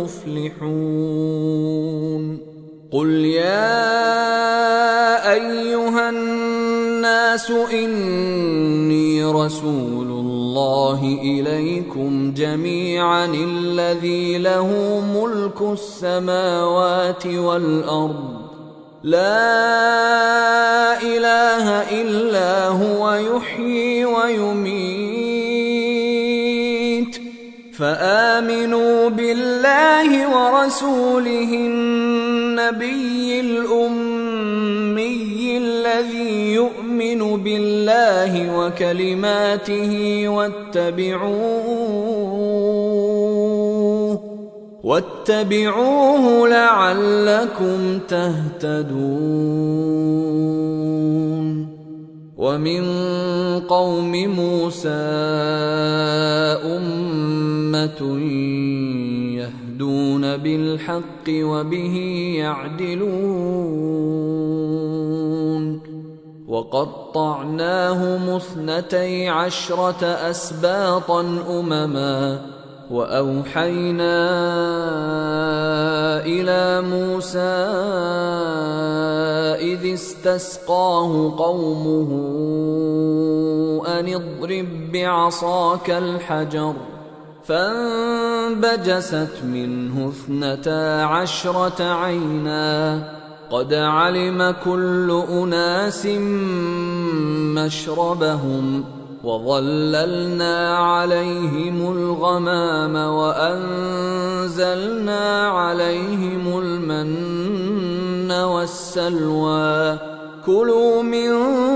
المفلحون. قل يا أيها الناس إني رسول الله إليكم جميعا الذي له ملك السماوات والأرض لا إله إلا هو يحيي ويميت فآمنوا بالله ورسوله النبي الأمي الذي يؤمن بالله وكلماته واتبعوه لعلكم تهتدون. ومن قوم موسى أمة يهدون بالحق وبه يعدلون. وقطعناهم 12 أسباطا أمما وأوحينا إلى موسى إذ استسقاه قومه أن اضرب بعصاك الحجر فانبجست منه 12 عينا قد علم كل أناس مشربهم وظللنا عليهم الغمام وأنزلنا عليهم المن والسلوى كلوا من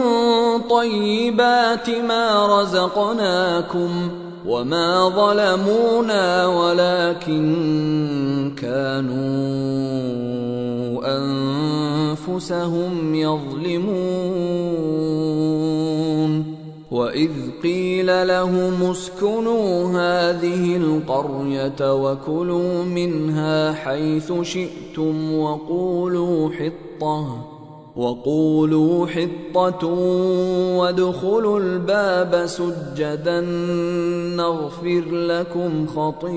طيبات ما رزقناكم وما ظلمونا ولكن كانوا أنفسهم يظلمون وإذ قيل لهم اسكنوا هذه القرية وكلوا منها حيث شئتم وقولوا حطة وادخلوا الباب سجدا نغفر لكم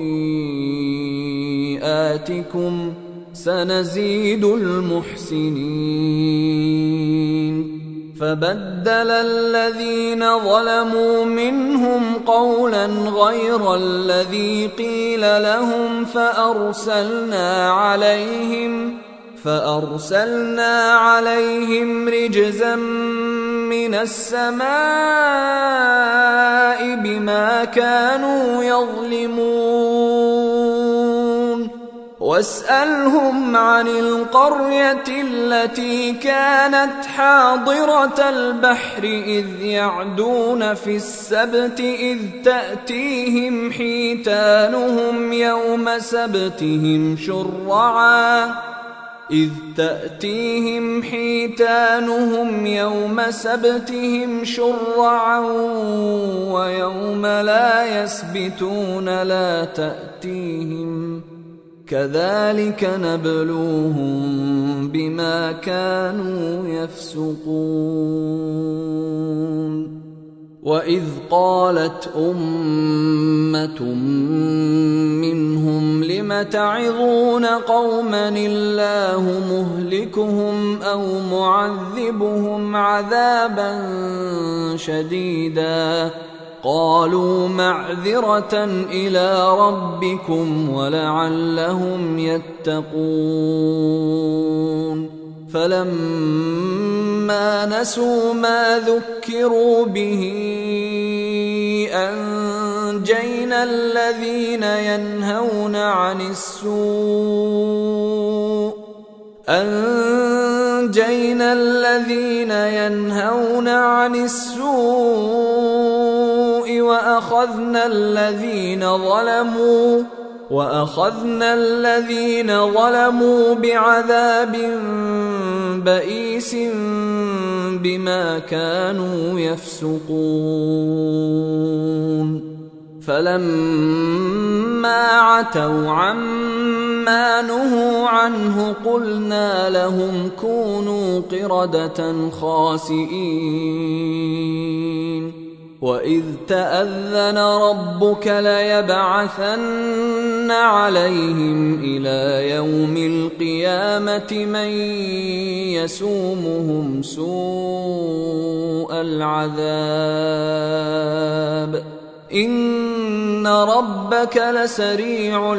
خطيئاتكم سنزيد المحسنين فبدل الذين ظلموا منهم قولا غير الذي قيل لهم فأرسلنا عليهم رجزا من السماء بما كانوا يظلمون واسألهم عن القرية التي كانت حاضرة البحر إذ يعدون في السبت إذ تأتيهم حيتانهم يوم سبتهم شرعا ويوم لا يسبتون لا تأتيهم كذلك نبلوهم بما كانوا يفسقون وإذ قالت أمة منهم لم تعظون قوما الله مهلكهم أو معذبهم عذابا شديدا قالوا معذرة إلى ربكم ولعلهم يتقون فلما نسوا ما ذكروا به أنجينا الذين ينهون عن السوء وأخذنا الذين ظلموا بعذاب بئيس بما كانوا يفسقون فلما عتوا عما نهوا عنه قلنا لهم كونوا قردة خاسئين وإذ تأذن ربك ليبعثن عليهم إلى يوم القيامة من يسومهم سوء العذاب إن ربك لسريع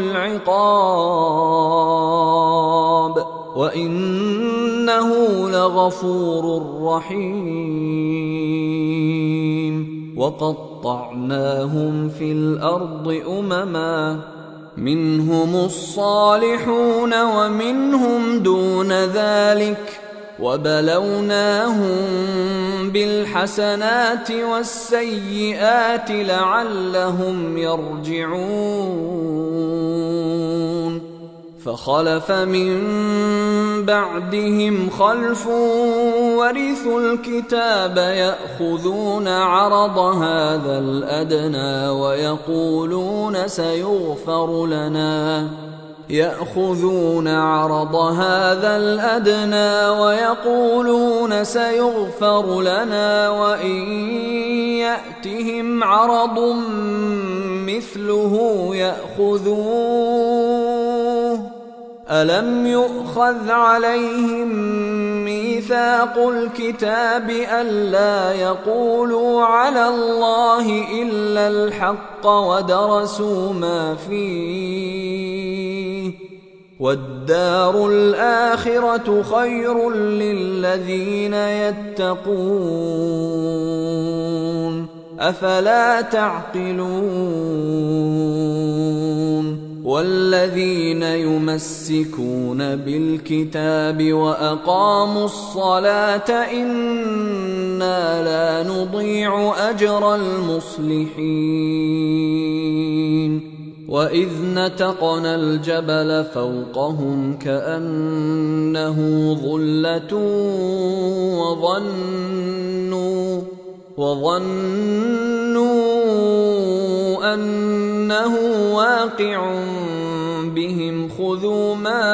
العقاب وإنه لغفور رحيم وقطعناهم في الأرض أمما منهم الصالحون ومنهم دون ذلك وبلوناهم بالحسنات والسيئات لعلهم يرجعون فخلف من بعدهم خلف ورثوا الكتاب يأخذون عرض هذا الأدنى ويقولون سيغفر لنا يأخذون عرض هذا الأدنى ويقولون سيغفر لنا وإن يأتهم عرض مثله يأخذوه ألم يؤخذ عليهم ميثاق الكتاب ألا يقولوا على الله إلا الحق ودرسوا ما فيه والدار الآخرة خير للذين يتقون أفلا تعقلون والذين يمسكون بالكتاب وأقاموا الصلاة إنا لا نضيع أجر المصلحين وإذ نتقنا الجبل فوقهم كأنه ظلة وظنوا أنه واقع بهم خذوا ما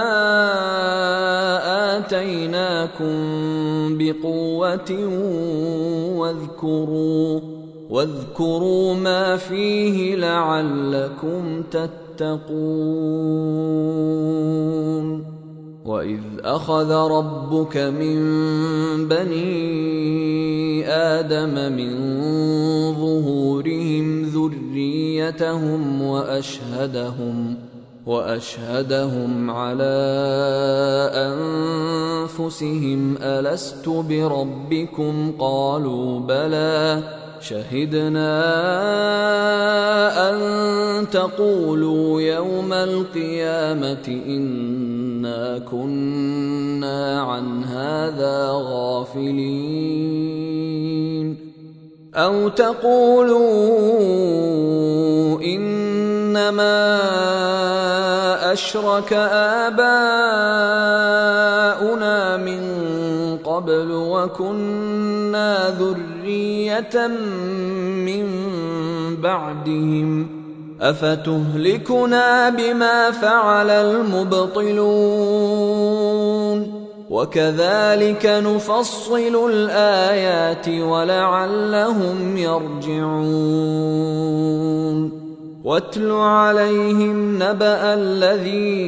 آتيناكم بقوة واذكروا ما فيه لعلكم تتقون وإذ أخذ ربك من بني آدم من ظهورهم ذريتهم وأشهدهم على أنفسهم ألست بربكم قالوا بلى شهدنا أن تقولوا يوم القيامة إنا كنا عن هذا غافلين أو تقولوا إنما أشرك آباؤنا من قبل وكنا ذرية من بعدهم أفتهلكنا بما فعل المبطلون وكذلك نفصل الآيات ولعلهم يرجعون واتل عليهم نبأ الذي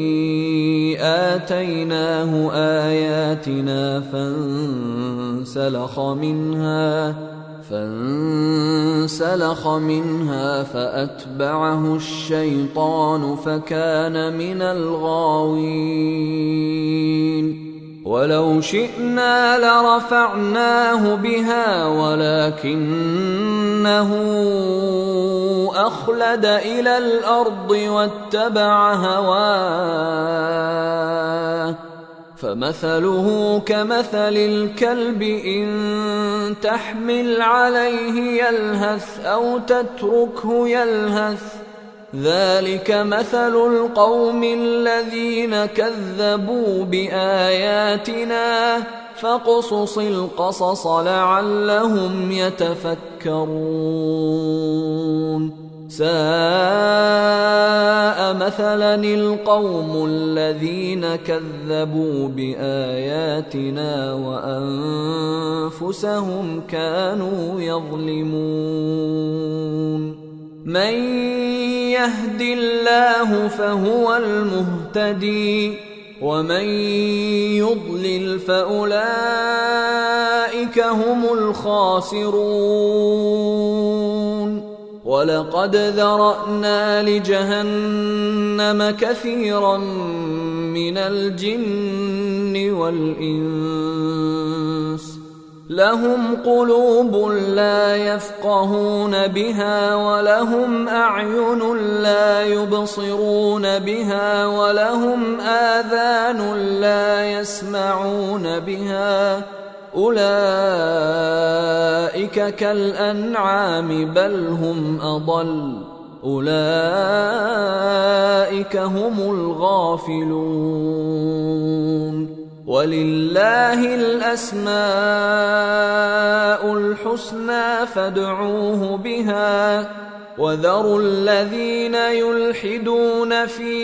آتيناه آياتنا فانسلخ منها فأتبعه الشيطان فكان من الغاوين ولو شئنا لرفعناه بها ولكنه أخلد إلى الأرض واتبع هواه فمثله كمثل الكلب إن تحمل عليه يلهث أو تتركه يلهث ذلك مثل القوم الذين كذبوا بآياتنا فاقصص القصص لعلهم يتفكرون ساء مثلا القوم الذين كذبوا بآياتنا وأنفسهم كانوا يظلمون من يهد الله فهو المهتدي ومن يضلل فأولئك هم الخاسرون ولقد ذرأنا لجهنم كثيرا من الجن والإنس لهم قلوب لا يفقهون بها ولهم أعين لا يبصرون بها ولهم آذان لا يسمعون بها أولئك كالأنعام بل هم أضل أولئك هم الغافلون ولله الأسماء الحسنى فادعوه بها وذروا الذين يلحدون في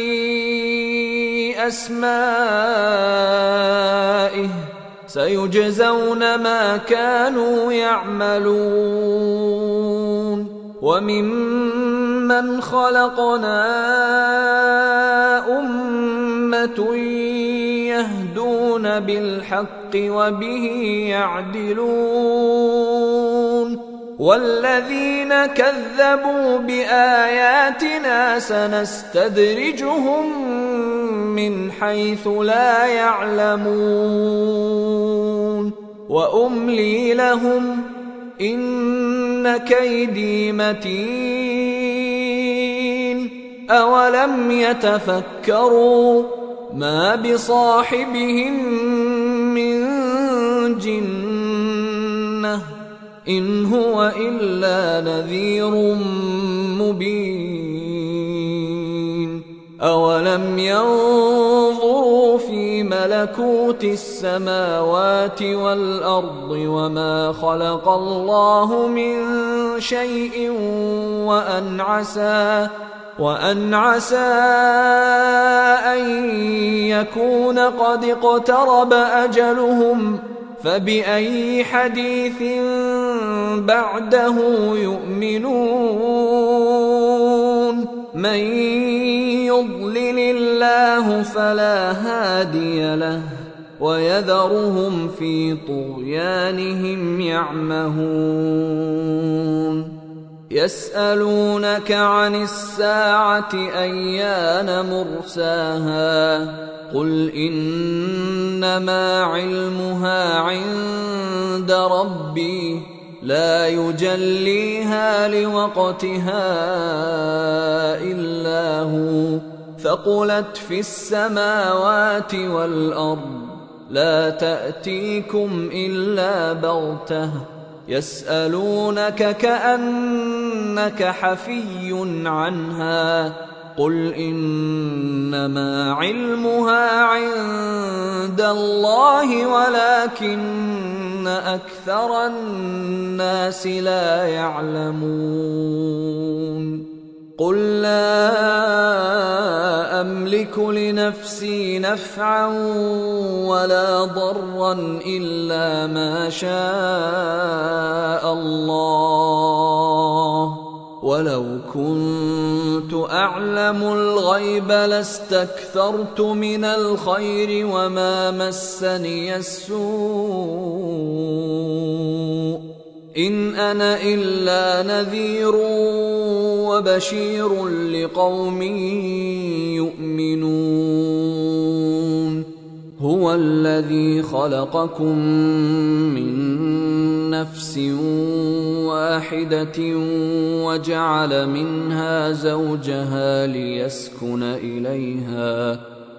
أسمائه سيجزون ما كانوا يعملون وممن خلقنا أمة يهدون بالحق وبه يعدلون والذين كذبوا بآياتنا سنستدرجهم من حيث لا يعلمون وأملي لهم إن كيدي متين أولم يتفكروا ما بصاحبهم من جنة إن هو إلا نذير مبين أولم ينظروا في ملكوت السماوات والأرض وما خلق الله من شيء وأن عسى أن يكون قد اقترب أجلهم فبأي حديث بعده يؤمنون من يضلل الله فلا هادي له ويذرهم في طغيانهم يعمهون يسألونك عن الساعة أيان مرساها قل إنما علمها عند ربي لا يجليها لوقتها إلا هو ثقلت في السماوات والأرض لا تأتيكم إلا بغتة يسألونك كأنك حفي عنها قل إنما علمها عند الله ولكن أكثر الناس لا يعلمون قل لا أملك لنفسي نفعا ولا ضرا إلا ما شاء الله ولو كنت أعلم الغيب لاستكثرت من الخير وما مسني السوء إن أنا إلا نذير وبشير لقوم يؤمنون هو الذي خلقكم من نفس واحدة وجعل منها زوجها ليسكن إليها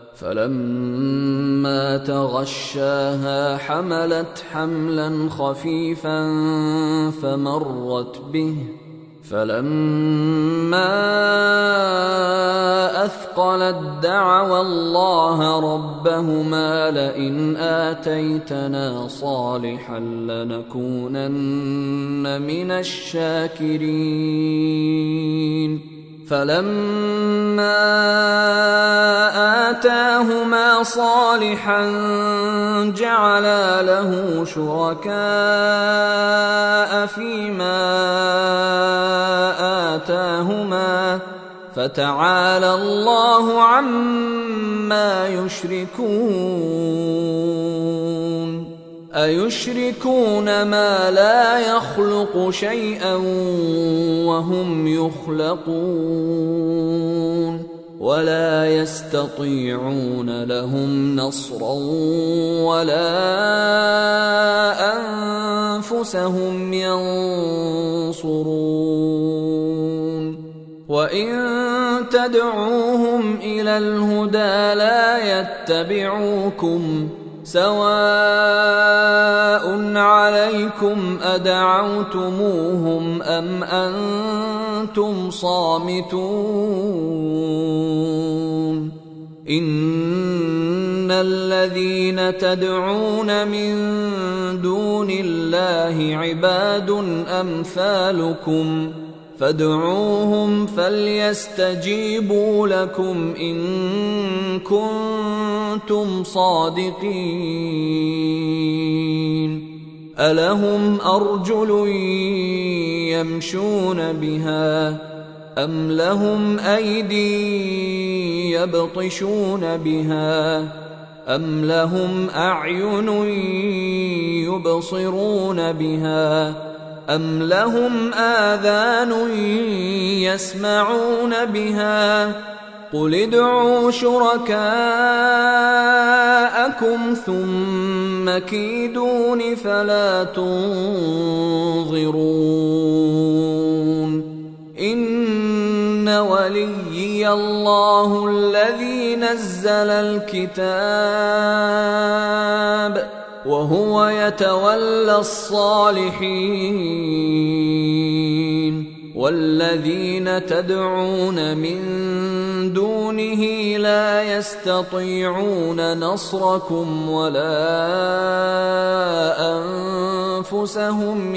فلما تغشاها حملت حملا خفيفا فمرت به فلما أثقلت دعوا الله ربهما لئن آتيتنا صالحا لنكونن من الشاكرين فلما آتاهما صالحا جعلا له شركاء فيما آتاهما فتعالى الله عما يشركون أيشركون ما لا يخلق شيئا وهم يخلقون ولا يستطيعون لهم نصرا ولا أنفسهم ينصرون وإن تدعوهم إلى الهدى لا يتبعوكم سواء عليكم أدعوتموهم أم أنتم صامتون إن الذين تدعون من دون الله عباد أمثالكم فادعوهم فليستجيبوا لكم إن كنتم صادقين. ألهم أرجل يمشون بها أم لهم أيدي يبطشون بها أم لهم أعين يبصرون بها أم لهم آذان يسمعون بها قل ادعوا شركاءكم ثم كيدون فلا تنظرون. إن وليي الله الذي نزل الكتاب وهو يتولى الصالحين. والذين تدعون من دونه لا يستطيعون نصركم ولا أنفسهم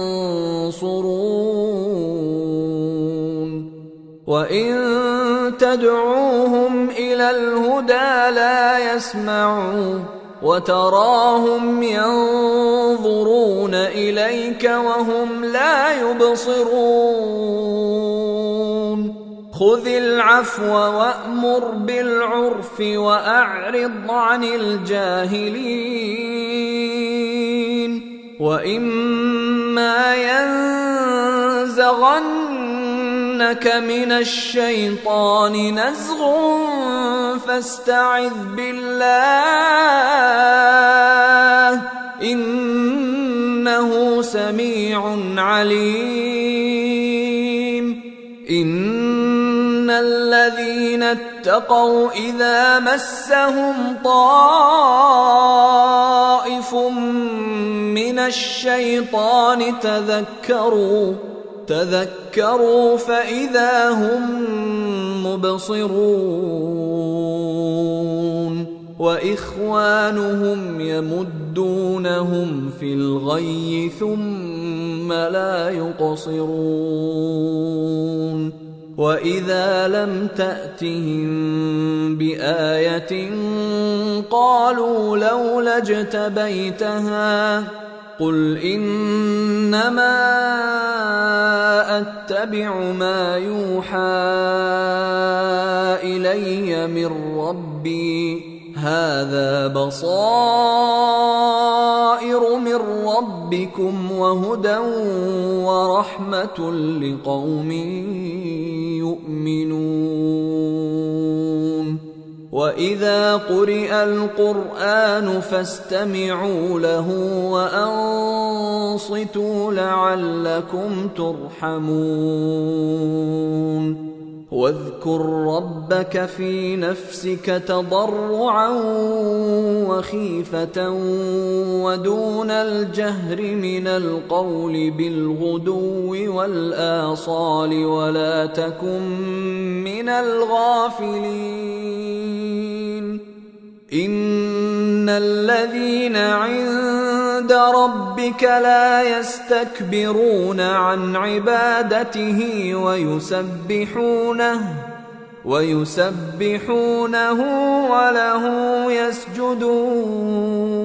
ينصرون. وإن تدعوهم إلى الهدى لا يسمعون وتراهم ينظرون إليك وهم لا يبصرون. خذ العفو وأمر بالعرف وأعرض عن الجاهلين. وإما ينزغنك من الشيطان نزغ فاستعذ بالله إنه سميع عليم. إن الذين اتقوا إذا مسهم طائف من الشيطان تذكروا فإذا هم مبصرون. وإخوانهم يمدونهم في الغي ثم لا يقصرون. وإذا لم تأتهم بآية قالوا لولا اجتبيتها قل إنما أتبع ما يوحى إلي من ربي هذا بصائر من ربكم وهدى ورحمة لقوم يؤمنون. وإذا قرئ القرآن فاستمعوا له وأنصتوا لعلكم ترحمون. واذكر ربك في نفسك تضرعا وخيفة ودون الجهر من القول بالغدو والآصال ولا تكن من الغافلين. إن الذين عند ربك لا يستكبرون عن عبادته ويسبحونه وله يسجدون.